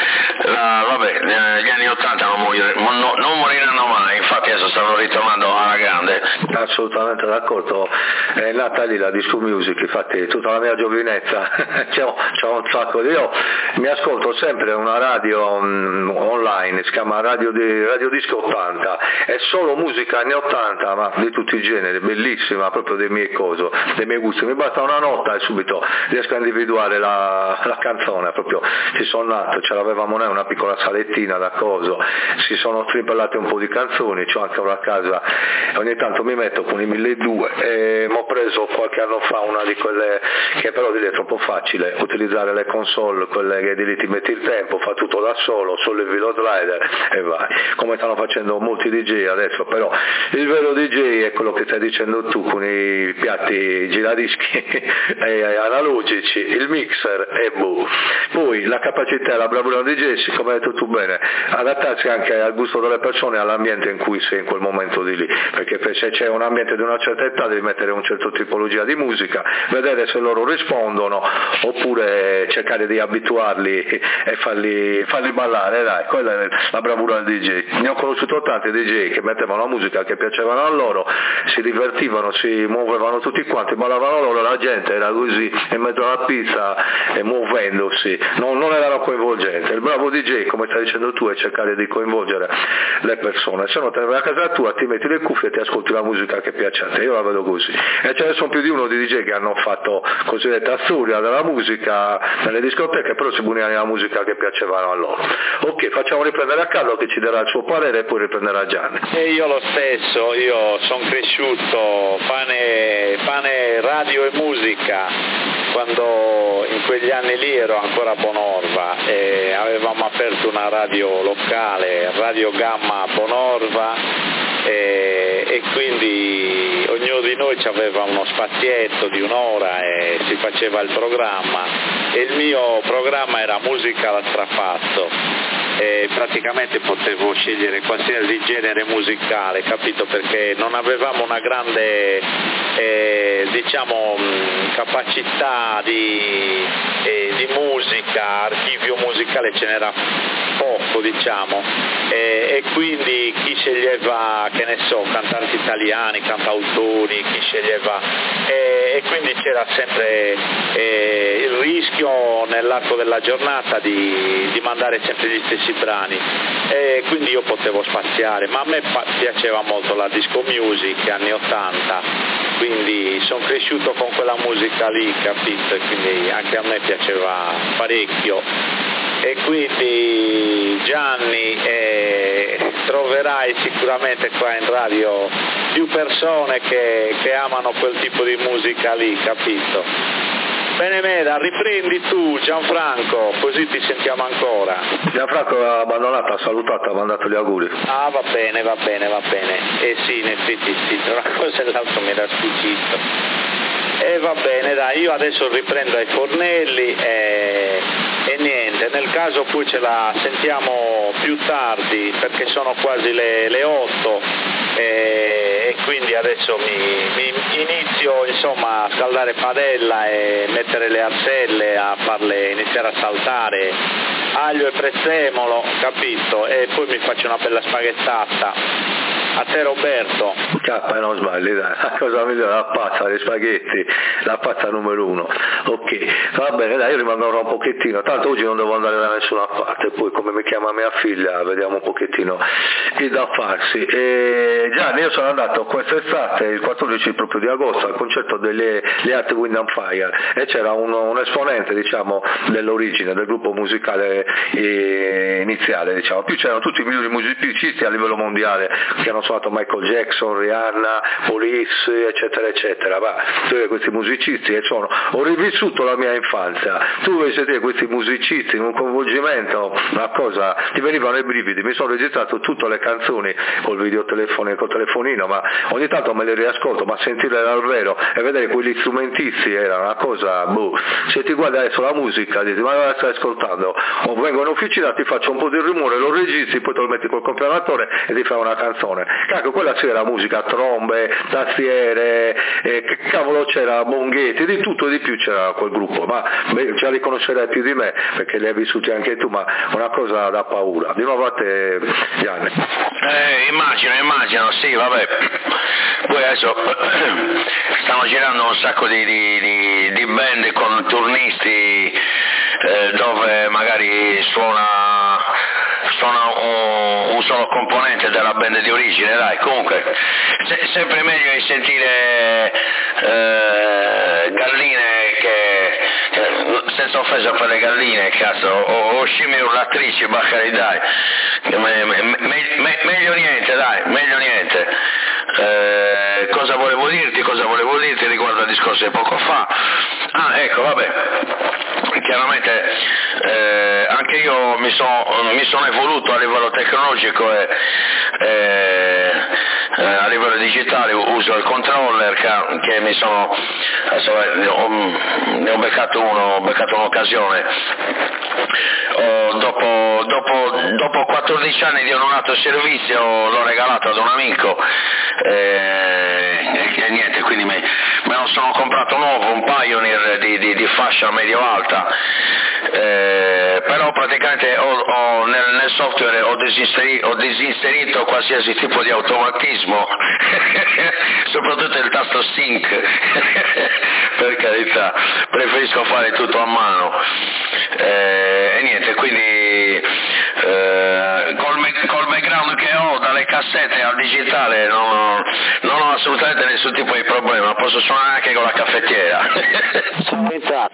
gli anni 80 non moriranno mai, infatti adesso stanno ritornando alla grande. assolutamente d'accordo, è nata lì la disco music, infatti tutta la mia giovinezza c'è un sacco io mi ascolto sempre una radio online, si chiama Radio Disco 80, è solo musica anni 80 ma di tutti i generi, bellissima, proprio dei miei gusti, mi basta una nota e subito riesco a individuare la canzone, proprio ci sono nato, ce l'avevamo noi una piccola salettina da coso, si sono strimpellate un po' di canzoni, c'ho anche una casa e ogni tanto mi metto con i 1200 e mi ho preso qualche anno fa una di quelle che però è troppo facile utilizzare le console, quelle che di lì ti metti il tempo, fa tutto da solo, sollevi lo slider e vai, come stanno facendo molti DJ adesso, però il vero DJ è quello che stai dicendo tu con i piatti giradischi analogici, il mixer e boh. Poi la capacità e la bravura del DJ, come hai detto tu bene, adattarsi anche al gusto delle persone e all'ambiente in cui sei in quel momento di lì, perché se c'è un ambiente di una certa età devi mettere un certo tipologia di musica, vedere se loro rispondono oppure cercare di abituarli e farli ballare, dai, quella è la bravura del DJ. Ne ho conosciuto tanti DJ che mettevano la musica che piacevano a loro, si divertivano, si muovevano tutti quanti, ballavano loro, la gente era così in mezzo alla pista e muovendosi, non erano coinvolgenti. Il bravo DJ, come stai dicendo tu, è cercare di coinvolgere le persone, se no te ne vai a casa tua, ti metti le cuffie e ti ascolti la musica che piace a te, io la vedo così. E ce ne sono più di uno di DJ che hanno fatto cosiddetta storia della musica nelle discoteche, però si bunivano la musica che piacevano a loro. Ok, facciamo riprendere a Carlo che ci darà il suo parere e poi riprenderà Gianni. E io lo stesso, io sono cresciuto pane radio e musica quando in quegli anni lì ero ancora a Bonorva e avevamo aperto una radio locale, Radio Gamma Bonorva, e quindi ognuno di noi aveva uno spazietto di un'ora e si faceva il programma e il mio programma era musica da strapazzo. Praticamente potevo scegliere qualsiasi genere musicale, capito? Perché non avevamo una grande capacità di musica, archivio musicale ce n'era poco, diciamo, e quindi chi sceglieva, che ne so, cantanti italiani, cantautori, chi sceglieva, e quindi c'era sempre il rischio nell'arco della giornata di mandare sempre gli stessi brani, e quindi io potevo spaziare, ma a me piaceva molto la disco music anni 80, quindi sono cresciuto con quella musica lì, capito? E quindi anche a me piaceva parecchio. E quindi Gianni, troverai sicuramente qua in radio più persone che amano quel tipo di musica lì, capito? Bene Meda, riprendi tu Gianfranco, così ti sentiamo ancora. Gianfranco ha abbandonato, ha salutato, ha mandato gli auguri. Ah, va bene. Sì, in effetti sì, una cosa e l'altro mi era sfuggito. Va bene, dai, io adesso riprendo ai fornelli e niente, nel caso poi ce la sentiamo più tardi perché sono quasi le 8 e quindi adesso mi inizio insomma a scaldare padella e mettere le arselle, a farle iniziare a saltare, aglio e prezzemolo, capito? E poi mi faccio una bella spaghettata. A te Roberto. E non sbagli, dai, la cosa migliore, la pasta, gli spaghetti, la pasta numero 1. Ok, va bene, dai, io rimango un pochettino, tanto oggi non devo andare da nessuna parte, poi come mi chiama mia figlia vediamo un pochettino il da farsi. E Gianni, io sono andato quest'estate, il 14 proprio di agosto, al concerto delle Art Wind and Fire e c'era un esponente, diciamo, dell'origine, del gruppo musicale iniziale, diciamo, più c'erano tutti i migliori musicisti a livello mondiale che hanno suonato Michael Jackson, Rihanna, Police, eccetera eccetera, ma questi musicisti ho rivissuto la mia infanzia, tu vedi sentire questi musicisti in un coinvolgimento, una cosa, ti venivano i brividi, mi sono registrato tutte le canzoni col telefonino, ma ogni tanto me le riascolto, ma sentirle dal vero e vedere quegli strumentisti era una cosa, se ti guardi adesso la musica dici ma la stai ascoltando, o vengo in officina, ti faccio un po' di rumore, lo registri, poi te lo metti col compilatore e ti fai una canzone. Cacchio, quella sì era musica, trombe, tastiere, che cavolo c'era, Bonghetti, di tutto e di più c'era quel gruppo, ma ce la riconoscerai più di me perché li hai vissuti anche tu, ma una cosa da paura. Di nuovo a te Gianni. Immagino, sì, vabbè. poi adesso stanno girando un sacco di band con turnisti dove magari suona un solo componente della band di origine, dai, comunque sempre meglio di sentire galline senza offesa per le galline, cazzo, o scimmie urlatrici, baccari, dai, meglio niente, dai, meglio niente. Cosa volevo dirti riguardo al discorso di poco fa? Ecco, vabbè, chiaramente anche io mi sono evoluto a livello tecnologico e a livello digitale, uso il controller che mi sono, adesso ne ho beccato un'occasione. Dopo 14 anni di onorato servizio l'ho regalato ad un amico e niente, quindi me lo sono comprato nuovo, un Pioneer di fascia medio-alta, però praticamente nel software ho disinserito qualsiasi tipo di automatismo soprattutto il tasto sync per carità, preferisco fare tutto a mano e niente, quindi col background che ho dalle cassette al digitale non ho assolutamente nessun tipo di problema, posso suonare anche con la caffettiera. Sono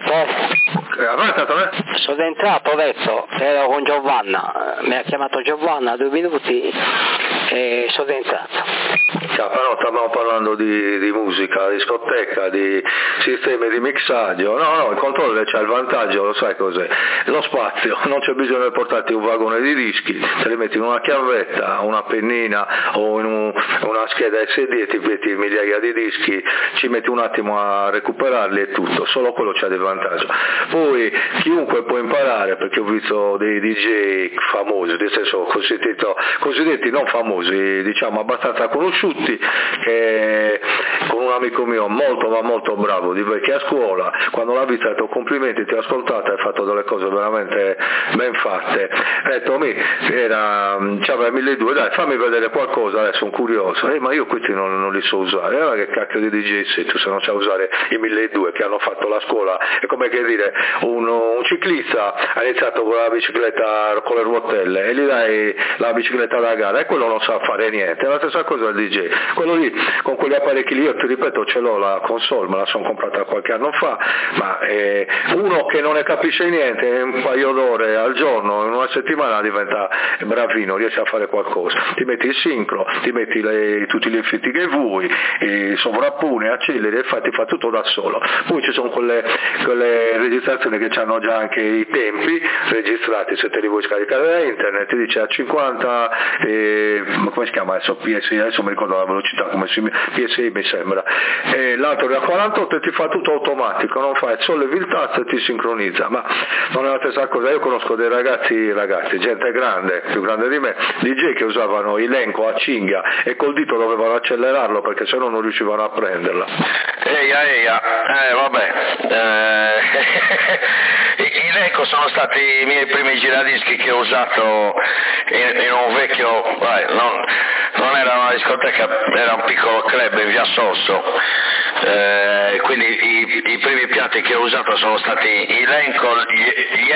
entrato adesso, ero con Giovanna, mi ha chiamato Giovanna 2 minuti e sono entrato. Però stavamo parlando di musica, discoteca, di sistemi di mixaggio. No, il controller c'ha il vantaggio, lo sai cos'è? Lo spazio, non c'è bisogno di portarti un vagone di dischi, te li metti in una chiavetta, una pennina o in una scheda SD e ti metti migliaia di dischi, ci metti un attimo a recuperarli e tutto, solo quello c'ha del vantaggio. Poi chiunque può imparare, perché ho visto dei DJ famosi, nel senso cosiddetti non famosi, diciamo abbastanza conosciuti, che con un amico mio molto bravo di vecchia scuola, quando l'ha visto ha detto complimenti, ti ho ascoltato, hai fatto delle cose veramente ben fatte. Ha detto c'aveva 1200, dai fammi vedere qualcosa, adesso sono curioso, ma io questi non li so usare. Allora che cacchio di DJ sei tu se non sai usare i 1200 che hanno fatto la scuola? È come che dire un ciclista ha iniziato con la bicicletta con le ruotelle e gli dai la bicicletta da gara e quello non sa fare niente. È la stessa cosa del DJ, quello lì con quegli apparecchi lì, io ti ripeto, ce l'ho la console, me la sono comprata qualche anno fa, ma uno che non ne capisce niente, un paio d'ore al giorno, in una settimana diventa bravino, riesce a fare qualcosa, ti metti il sincro, ti metti tutti gli effetti che vuoi, sovrapponi, acceleri e ti fa tutto da solo. Poi ci sono quelle registrazioni che hanno già anche i tempi registrati, se te li vuoi scaricare da internet ti dice a 50 come si chiama adesso, PSI, adesso mi ricordo la velocità, come PSI mi sembra, e l'altro da 48 e ti fa tutto automatico, non fai, sollevi il tasto e ti sincronizza. Ma non è la stessa cosa. Io conosco dei ragazzi, gente grande, più grande di me, DJ che usavano elenco a cinghia e col dito dovevano accelerarlo perché sennò non riuscivano a prenderla. Vabbè, i Lenco sono stati i miei primi giradischi che ho usato in un vecchio, non era una discoteca, era un piccolo club in via Sosso, quindi i primi piatti che ho usato sono stati i Lenco, gli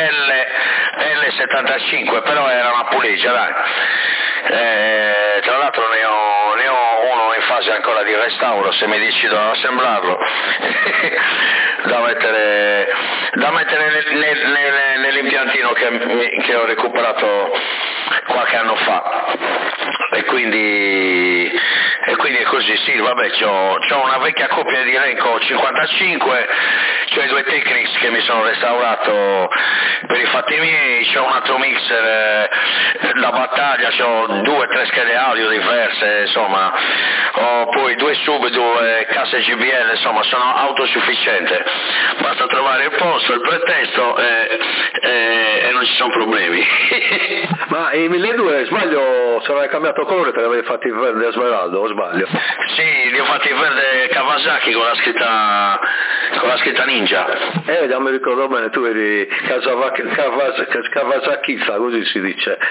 L75, però era una puleggia, dai. Tra l'altro ne ho uno in fase ancora di restauro, se mi decido ad assemblarlo da mettere nell'impiantino che ho recuperato qualche anno fa, e quindi è così. Sì, vabbè, c'ho una vecchia coppia di Lenco 55, c'ho i 2 Technics che mi sono restaurato per i fatti miei, c'ho un altro mixer da battaglia, c'ho 2-3 schede audio diverse, insomma, ho poi 2 sub, 2 casse GBL, insomma sono autosufficiente, basta trovare il posto, il pretesto e non ci sono problemi. Ma i 1200, sbaglio, se non hai cambiato colore te li avevi fatti verde e smeraldo, o sbaglio? Sì, li ho fatti verde Kawasaki con la scritta Ninja. Già mi ricordo bene, tu eri Kawasaki, così si dice.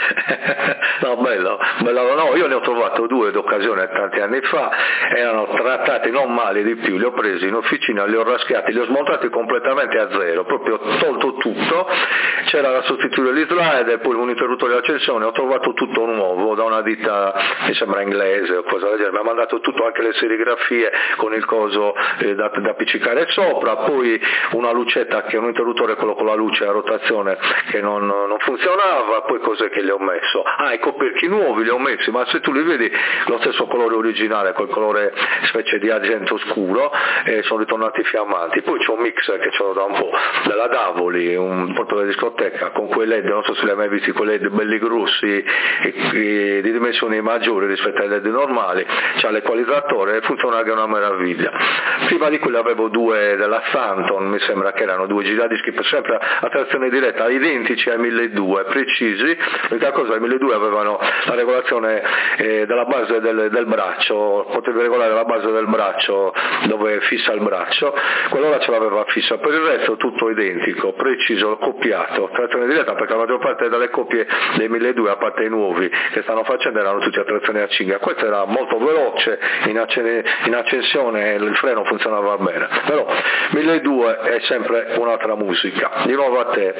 No, bello, no, io ne ho trovato 2 d'occasione tanti anni fa, erano trattati non male di più, li ho presi in officina, li ho raschiati, li ho smontati completamente a zero, proprio tolto tutto, c'era da sostituire gli slider, poi un interruttore di accensione, ho trovato tutto nuovo da una ditta, mi sembra inglese o cosa del genere, mi ha mandato tutto, anche le serigrafie con il coso da appiccicare sopra, poi una lucetta che è un interruttore, quello con la luce a rotazione che non funzionava, poi cos'è che le ho messo? I coperchi nuovi li ho messi, ma se tu li vedi lo stesso colore originale, quel colore specie di argento scuro, sono ritornati fiammanti. Poi c'è un mix che c'ho da un po', della Davoli, un porto di discoteca, con quei LED, non so se li hai mai visti, quei LED belli grossi di dimensioni maggiori rispetto ai LED normali, c'ha l'equalizzatore e funziona anche una meraviglia. Prima di quelli avevo 2 della Santon, mi sembra che erano 2 giradischi sempre a trazione diretta, identici ai 1200, precisi. L'unica cosa, ai 1200 avevano la regolazione della base del braccio, potevi regolare la base del braccio dove fissa il braccio, quell'ora ce l'aveva fissa, per il resto tutto identico, preciso, copiato, trazione diretta, perché la maggior parte delle coppie dei 1200, a parte i nuovi che stanno facendo, erano tutti a trazione a cinghia. Questo era molto veloce, in accensione il freno funzionava bene, però 1200 è sempre un'altra musica. Di nuovo a te.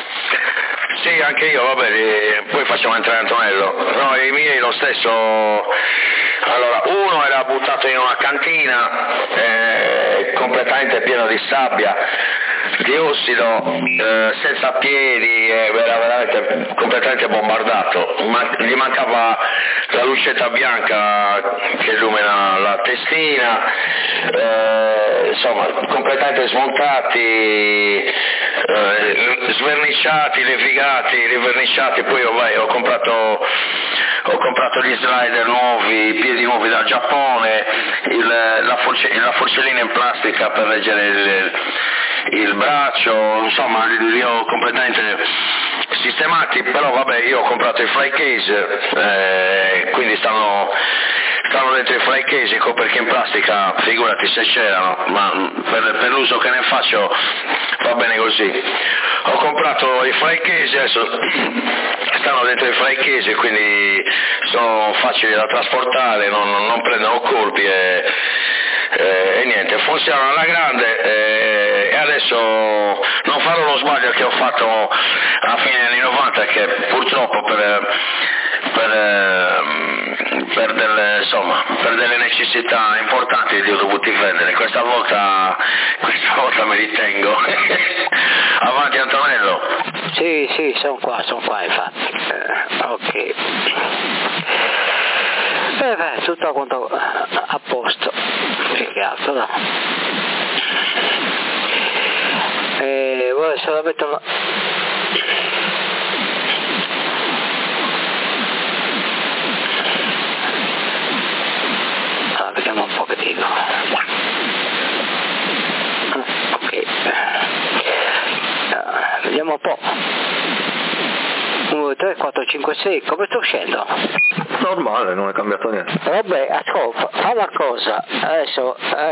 Sì, anche io, vabbè, poi facciamo entrare Antonello. No, i miei lo stesso. Allora, uno era buttato in una cantina completamente pieno di sabbia, di ossido, senza piedi, era veramente completamente bombardato, gli mancava la lucetta bianca che illumina la testina, insomma completamente smontati, sverniciati, levigati, riverniciati. Poi ho comprato gli slider nuovi, i piedi nuovi dal Giappone, la forcellina in plastica per reggere il braccio, insomma li ho completamente sistemati. Però vabbè, io ho comprato i fly case, quindi stanno dentro i fly case, perché in plastica figurati se c'erano, ma per l'uso che ne faccio va bene così. Ho comprato i fly case, adesso stanno dentro i fly case, quindi sono facili da trasportare, non prendono colpi e niente, funzionano alla grande. E adesso non farò lo sbaglio che ho fatto a fine anni 90, che purtroppo per delle necessità importanti li ho dovuti vendere. Questa volta me li tengo. Avanti Antonello. Sì, sono qua infatti. Ok. Tutto quanto a posto, più che altro, no? Vuoi solamente vediamo un pochettino. Ok, vediamo un po'. 1, 2, 3, 4, 5, 6, come sto uscendo? Normale, non è cambiato niente. Vabbè, ascolta, fa una cosa, adesso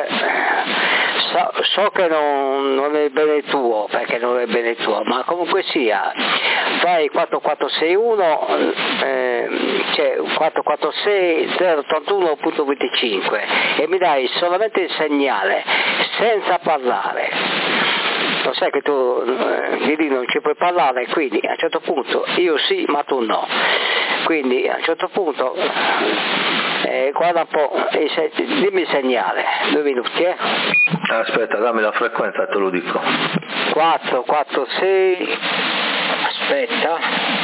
so che non è bene tuo, perché non è bene tuo, ma comunque sia, fai 4461, cioè 446 081.25 e mi dai solamente il segnale, senza parlare. Lo sai che tu di lì non ci puoi parlare, quindi a un certo punto io sì ma tu no, quindi a un certo punto guarda un po', dimmi il segnale, 2 minuti. Aspetta, dammi la frequenza e te lo dico. 446, aspetta,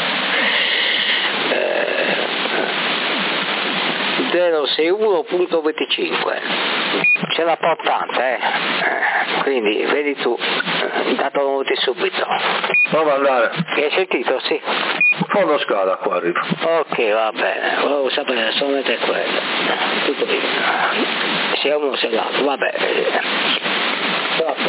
061.25, c'è la portante, quindi vedi tu, intanto lo noti subito. Prova ad andare. Che hai sentito? Sì. Fondo scala qua arrivo. Ok, va bene, volevo sapere solamente quello. Tutto lì. Sia uno sia l'altro, va bene.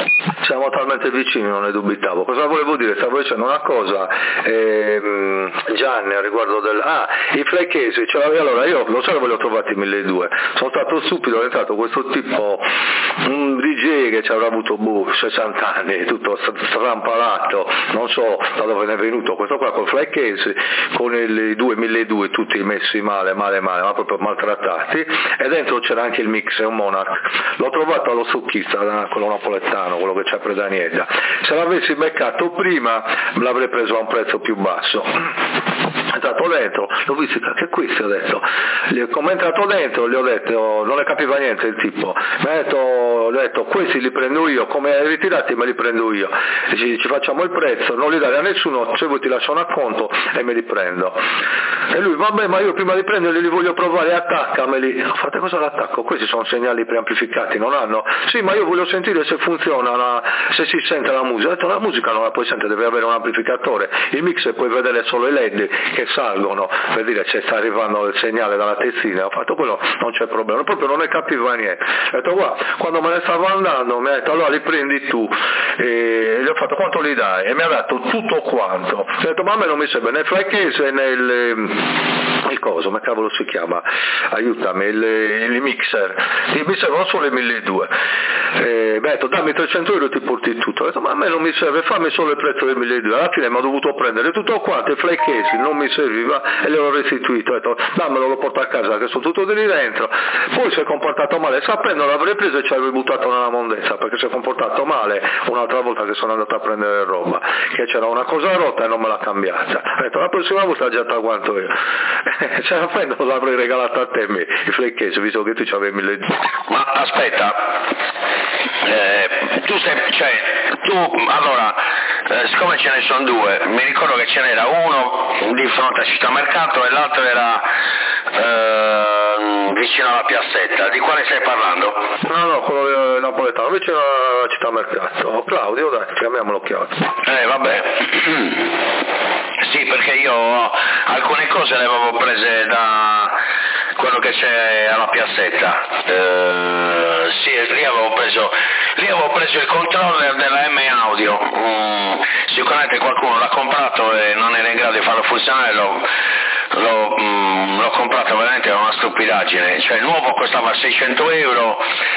siamo talmente vicini, non ne dubitavo. Cosa volevo dire? Stavo dicendo una cosa, Gianni, a riguardo i flecchesi, cioè, allora io lo so dove li ho trovati 1200, sono stato stupido, è entrato questo tipo, un DJ che ci avrà avuto 60 anni, tutto strampalato, non so da dove ne è venuto questo qua con flecchesi, con i 1200 tutti messi male, ma proprio maltrattati, e dentro c'era anche il mixer, un Monarch, l'ho trovato allo stocchista, quello napoletano, quello che c'ha preso Daniela. Se l'avessi beccato prima me l'avrei preso a un prezzo più basso. È entrato dentro, l'ho visto, che questi ho detto, come è entrato dentro gli ho detto, non ne capiva niente il tipo, mi ha detto, ho detto questi li prendo io, come hai ritirati me li prendo io, ci facciamo il prezzo, non li dare a nessuno, se vuoi ti lascio un acconto e me li prendo. E lui, vabbè, ma io prima di prenderli li voglio provare, attaccameli. Fate cosa l'attacco? Questi sono segnali preamplificati, non hanno? Sì, ma io voglio sentire se funziona, se si sente la musica. Ho detto, la musica non la puoi sentire, devi avere un amplificatore. Il mixer puoi vedere solo i LED che salgono, per dire se sta arrivando il segnale dalla terzina. Ho fatto quello, non c'è problema, proprio non ne capiva niente. Ho detto, guarda, quando me ne stavo andando mi ha detto, allora li prendi tu. E gli ho fatto, quanto li dai? E mi ha dato tutto quanto. Ho detto, ma a me non mi serve né il flecchese né il coso, ma cavolo si chiama, aiutami, il mixer, mi servono solo i 1200. Mi ha detto, dammi 300 euro e ti porti tutto. Ho detto, ma a me non mi serve, fammi solo il prezzo del 1200. Alla fine mi ho dovuto prendere tutto quanto, i flecchesi non mi serviva e gliel'ho restituito. Ho detto, dammelo, lo porto a casa che sono tutto di lì dentro. Poi si è comportato male, sapendo l'avrei preso e ci avevo buttato nella mondezza, perché si è comportato male un'altra volta che sono andato a prendere roba, che c'era una cosa rotta e non me l'ha cambiata. Ho detto, la prossima volta già ti agguanto io. Se la prendo l'avrei regalato a te i flecchesi, visto che tu c'avevi 1200. Ma aspetta, allora, siccome ce ne sono due, mi ricordo che ce n'era uno di fronte a Città Mercato e l'altro era vicino alla piazzetta. Di quale stai parlando? No, quello napoletano, vicino alla Città Mercato. Claudio, dai, chiamiamolo Claudio. Vabbè. Sì, perché io alcune cose le avevo prese da quello che c'è alla piazzetta. Sì, lì avevo preso il controller della M Audio. Sicuramente qualcuno l'ha comprato e non era in grado di farlo funzionare, l'ho comprato veramente, era una stupidaggine, cioè il nuovo costava 600 euro,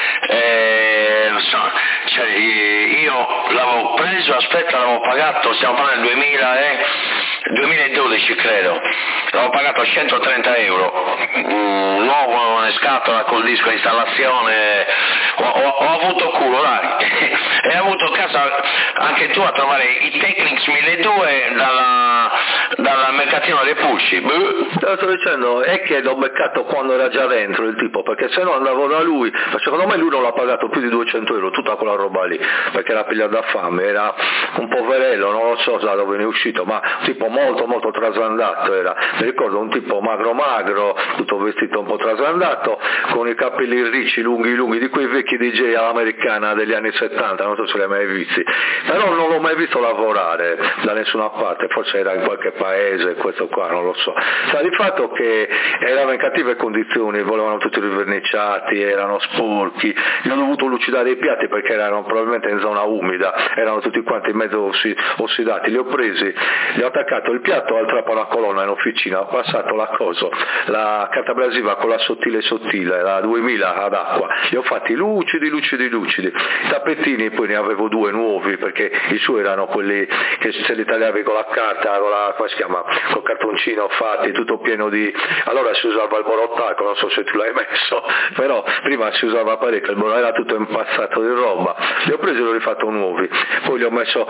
cioè, io l'avevo preso, l'avevo pagato, stiamo parlando del 2012 credo, l'avevo pagato 130 euro, nuovo in scatola col disco di installazione, ho avuto culo, dai, e ho avuto casa anche tu a trovare i Technics 1200 dal mercatino dei Pulci. Sto dicendo, è che l'ho beccato quando era già dentro il tipo, perché se no andavo da lui, secondo me lui non l'ha pagato più di 200 euro tutta quella roba lì, perché era pigliato da fame, era un poverello, non lo so da dove ne è uscito, ma un tipo molto molto trasandato era, mi ricordo un tipo magro, tutto vestito un po' trasandato, con i capelli ricci, lunghi, di quei vecchi DJ all'americana degli anni 70, non so se li hai mai visti, però non l'ho mai visto lavorare da nessuna parte, forse era in qualche paese, questo qua non lo so. Sta di fatto che erano in cattive condizioni, volevano tutti riverniciati, erano sporchi, io ho dovuto lucidare i piatti perché erano probabilmente in zona umida, erano tutti quanti mezzo ossidati, li ho presi, gli ho attaccato il piatto al trapano a colonna in officina, ho passato la carta abrasiva con la sottile, la 2000 ad acqua, li ho fatti lucidi, i tappetini poi ne avevo 2 nuovi perché i suoi erano quelli che se li tagliavi con la carta, come si chiama, col cartoncino fatti, tutto pieno di, allora si usava il borottacco, non so se tu l'hai messo, però prima si usava parecchio, il borottacco era tutto impassato di roba, li ho presi e li ho rifatto nuovi, poi gli ho messo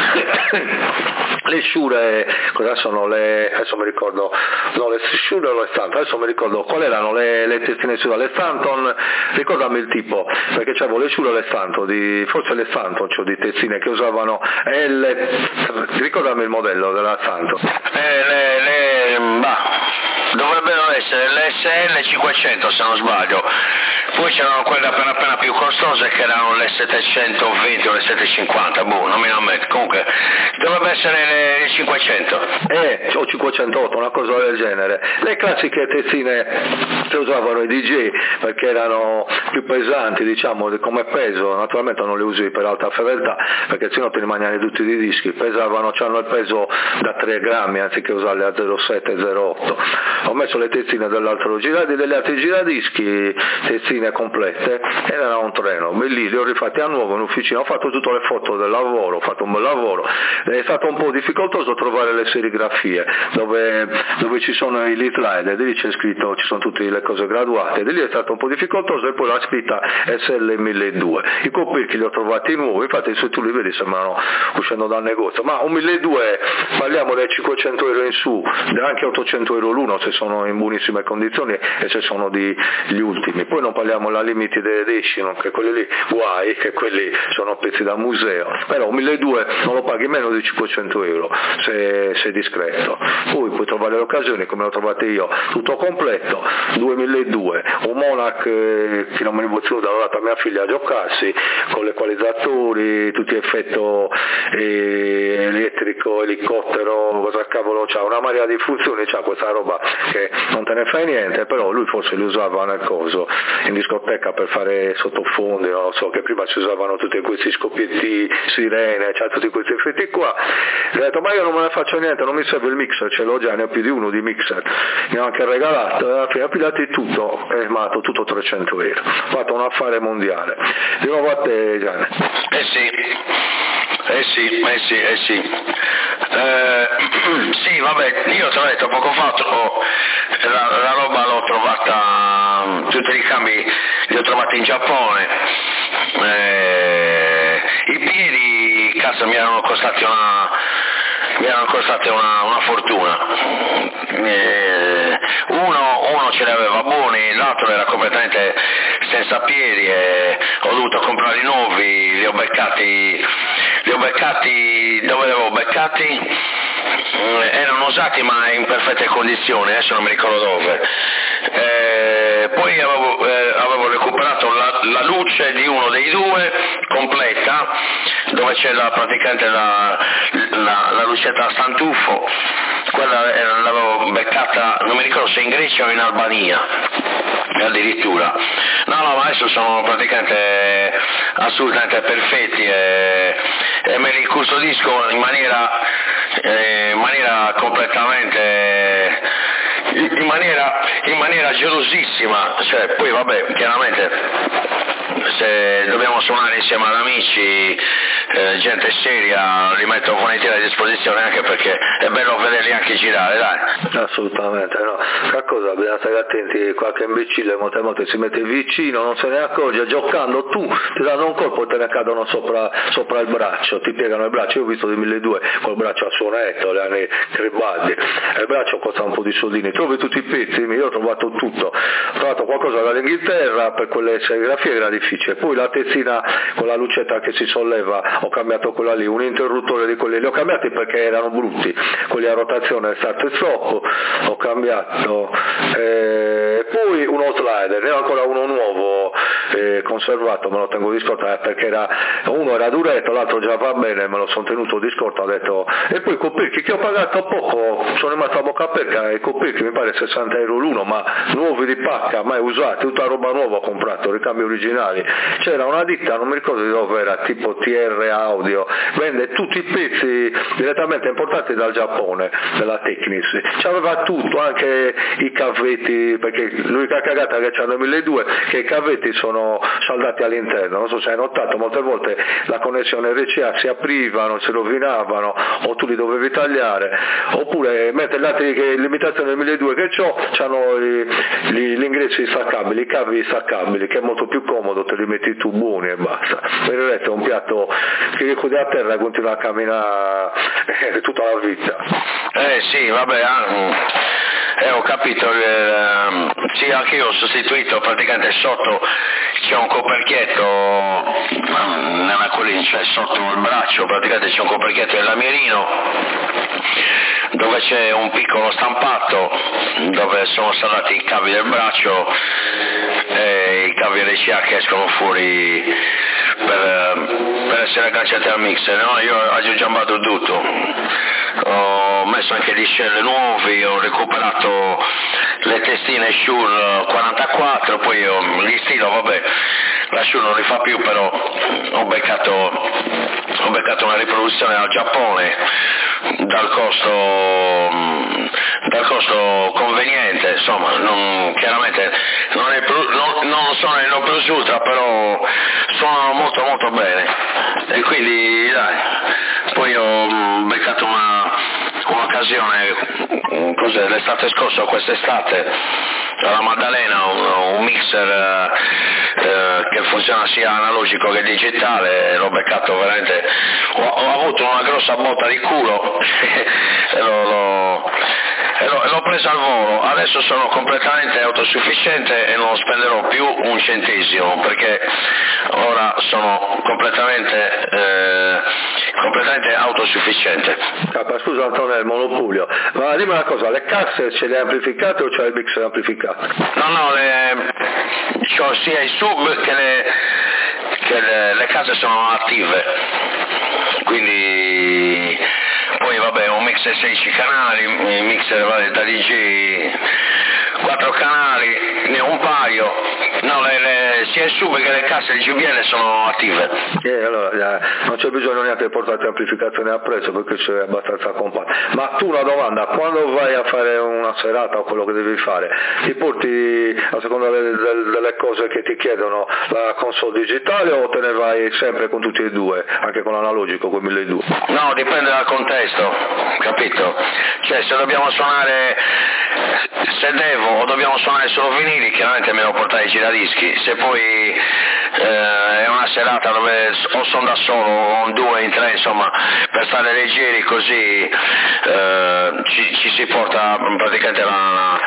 le sciure, cosa sono adesso mi ricordo, no, le sciure o le Stanton, adesso mi ricordo quali erano le testine su le Stanton, ricordami il tipo, perché c'avevo le sciure o le Stanton, forse le Stanton, cioè di testine che usavano, ricordami il modello della Stanton. Dovrebbero essere le SL 500 se non sbaglio, poi c'erano quelle appena più costose che erano le 720 o le 750, non mi ammetto, comunque dovrebbe essere le 500 o 508, una cosa del genere, le classiche tezzine che usavano i DJ perché erano più pesanti, diciamo, come peso. Naturalmente non li usi per alta fedeltà perché sennò ti rimaniano tutti i dischi, pesavano, c'hanno il peso da 3 grammi anziché usarli a 0,7 0,8. Ho messo le terzine degli altri giradischi, terzine complete, ed era un treno, bellissimo, li ho rifatti a nuovo in ufficina, ho fatto tutte le foto del lavoro, ho fatto un bel lavoro. È stato un po' difficoltoso trovare le serigrafie dove ci sono i lead rider, lì c'è scritto, ci sono tutte le cose graduate, di lì è stato un po' difficoltoso, e poi la scritta SL1200. I coperchi li ho trovati nuovi, infatti se tu li vedi sembrano uscendo dal negozio, ma un 1200, parliamo dai 500 euro in su, anche 800 euro l'uno se sono in buonissime condizioni e se sono gli ultimi. Poi non parliamo la Limited Edition, che quelli lì guai, che quelli sono pezzi da museo, però un 1200 non lo paghi meno di 500 euro se sei discreto. Poi puoi trovare le occasioni come l'ho trovate io, tutto completo, 1200, un Monarch che non me ne voglio da dato a mia figlia a giocarsi, con l'equalizzatori, tutti effetto elettrico, elicottero, cosa cavolo c'ha, una marea di funzioni, c'ha questa roba che non te ne fai niente, però lui forse li usava nel coso, in discoteca per fare sottofondi, non lo so, che prima si usavano tutti questi scoppietti, sirene, c'ha tutti questi effetti qua. Gli ho detto ma io non me ne faccio niente, non mi serve il mixer, ce l'ho già, ne ho più di uno di mixer, mi hanno anche regalato, e alla fine ha pigliati tutto, e mi ha dato tutto 300 euro, ho fatto un affare mondiale. Di nuovo a te Gianni. Sì, vabbè, io te l'ho detto poco fa, la roba l'ho trovata, tutti i ricambi li ho trovati in Giappone, i piedi, cazzo, mi erano costati una fortuna. Uno ce li aveva buoni, l'altro era completamente senza piedi e ho dovuto comprare i nuovi, li ho beccati dove li avevo beccati? Erano usati ma in perfette condizioni, adesso non mi ricordo dove. Poi avevo recuperato la luce di uno dei due completa, dove c'è praticamente la lucetta a Sant'Uffo, quella l'avevo beccata, non mi ricordo se in Grecia o in Albania addirittura. No, ma adesso sono praticamente assolutamente perfetti e me li custodisco in maniera completamente in maniera gelosissima, cioè poi vabbè, chiaramente se dobbiamo suonare insieme ad amici, gente seria, li metto volentieri a disposizione, anche perché è bello vederli anche girare, dai. Assolutamente, no. Che cosa, bisogna stare attenti, qualche imbecille molte volte si mette vicino, non se ne accorge, giocando tu ti danno un colpo e te ne cadono sopra il braccio, ti piegano il braccio. Io ho visto di 1200 col braccio a suonetto, le hanno Garibaldi, e il braccio costa un po' di soldini, trovi tutti i pezzi, io ho trovato tutto, ho trovato qualcosa dall'Inghilterra, per quelle serigrafie era difficile, poi la terzina con la lucetta che si solleva, ho cambiato quella lì, un interruttore di quelli, li ho cambiati perché erano brutti, quelli a rotazione start e stop, ho cambiato, poi un outrider, ne ho ancora uno nuovo, conservato, me lo tengo di scorta perché uno era duretto, l'altro già va bene, me lo sono tenuto di scorta, ho detto, e poi i coperchi che ho pagato poco, sono rimasto a bocca aperta, i coperchi mi pare 60 euro l'uno, ma nuovi di pacca, mai usati, tutta roba nuova ho comprato, ricambi originali. C'era una ditta, non mi ricordo di dove era, tipo TR Audio, vende tutti i pezzi direttamente importati dal Giappone, della Technics, c'aveva tutto, anche i cavetti, perché l'unica cagata che c'hanno nel 1200 che i cavetti sono saldati all'interno, non so se hai notato, molte volte la connessione RCA si aprivano, si rovinavano, o tu li dovevi tagliare, oppure mentre gli altri, che l'imitazione del 1200 che c'hanno gli ingressi staccabili, i cavi staccabili, che è molto più comodo, te li metti tu buoni e basta. Per il resto è un piatto che chiudi a terra e continua a camminare tutta la vita. Sì, vabbè, ho capito, sì, anche io ho sostituito, praticamente sotto c'è un coperchietto nella collina, cioè sotto il braccio praticamente c'è un coperchietto del lamierino dove c'è un piccolo stampato dove sono salati i cavi del braccio e i cavi RCA che escono fuori per essere agganciati al mixer, no? Io ho aggiungiato tutto, ho messo anche gli shell nuovi, ho recuperato le Stine Shure 44, poi gli stilo, vabbè, la Shure non li fa più, però ho beccato una riproduzione dal Giappone dal costo conveniente, insomma, chiaramente non sono il non plus ultra, però suonano molto molto bene, e quindi dai, poi ho beccato un'occasione, l'estate scorsa o quest'estate, alla Maddalena, un mixer che funziona sia analogico che digitale, l'ho beccato veramente, ho avuto una grossa botta di culo e l'ho preso al volo. Adesso sono completamente autosufficiente e non spenderò più un centesimo, perché ora sono completamente autosufficiente. Scusa Antonello, monopolio, ma dimmi una cosa, le casse ce le hai amplificate o c'è il mixer amplificato? No, c'ho sia i sub che le case sono attive, quindi poi vabbè, un mixer 16 canali, un mixer da DJ 4 canali, ne ho un paio, no, sia i sub che le casse di GBL sono attive. Allora non c'è bisogno neanche di portare amplificazione appresso, perché c'è abbastanza compatto. Ma tu, una domanda, quando vai a fare una serata o quello che devi fare, ti porti a seconda delle cose che ti chiedono la console digitale o te ne vai sempre con tutti e due, anche con l'analogico, con 1200? No, dipende dal contesto, capito? Cioè, se dobbiamo suonare, se devo o dobbiamo suonare solo vinili, chiaramente me lo portare i giradischi. Se poi è una serata dove o sono da solo o in due, in tre, insomma, per stare leggeri così ci si porta praticamente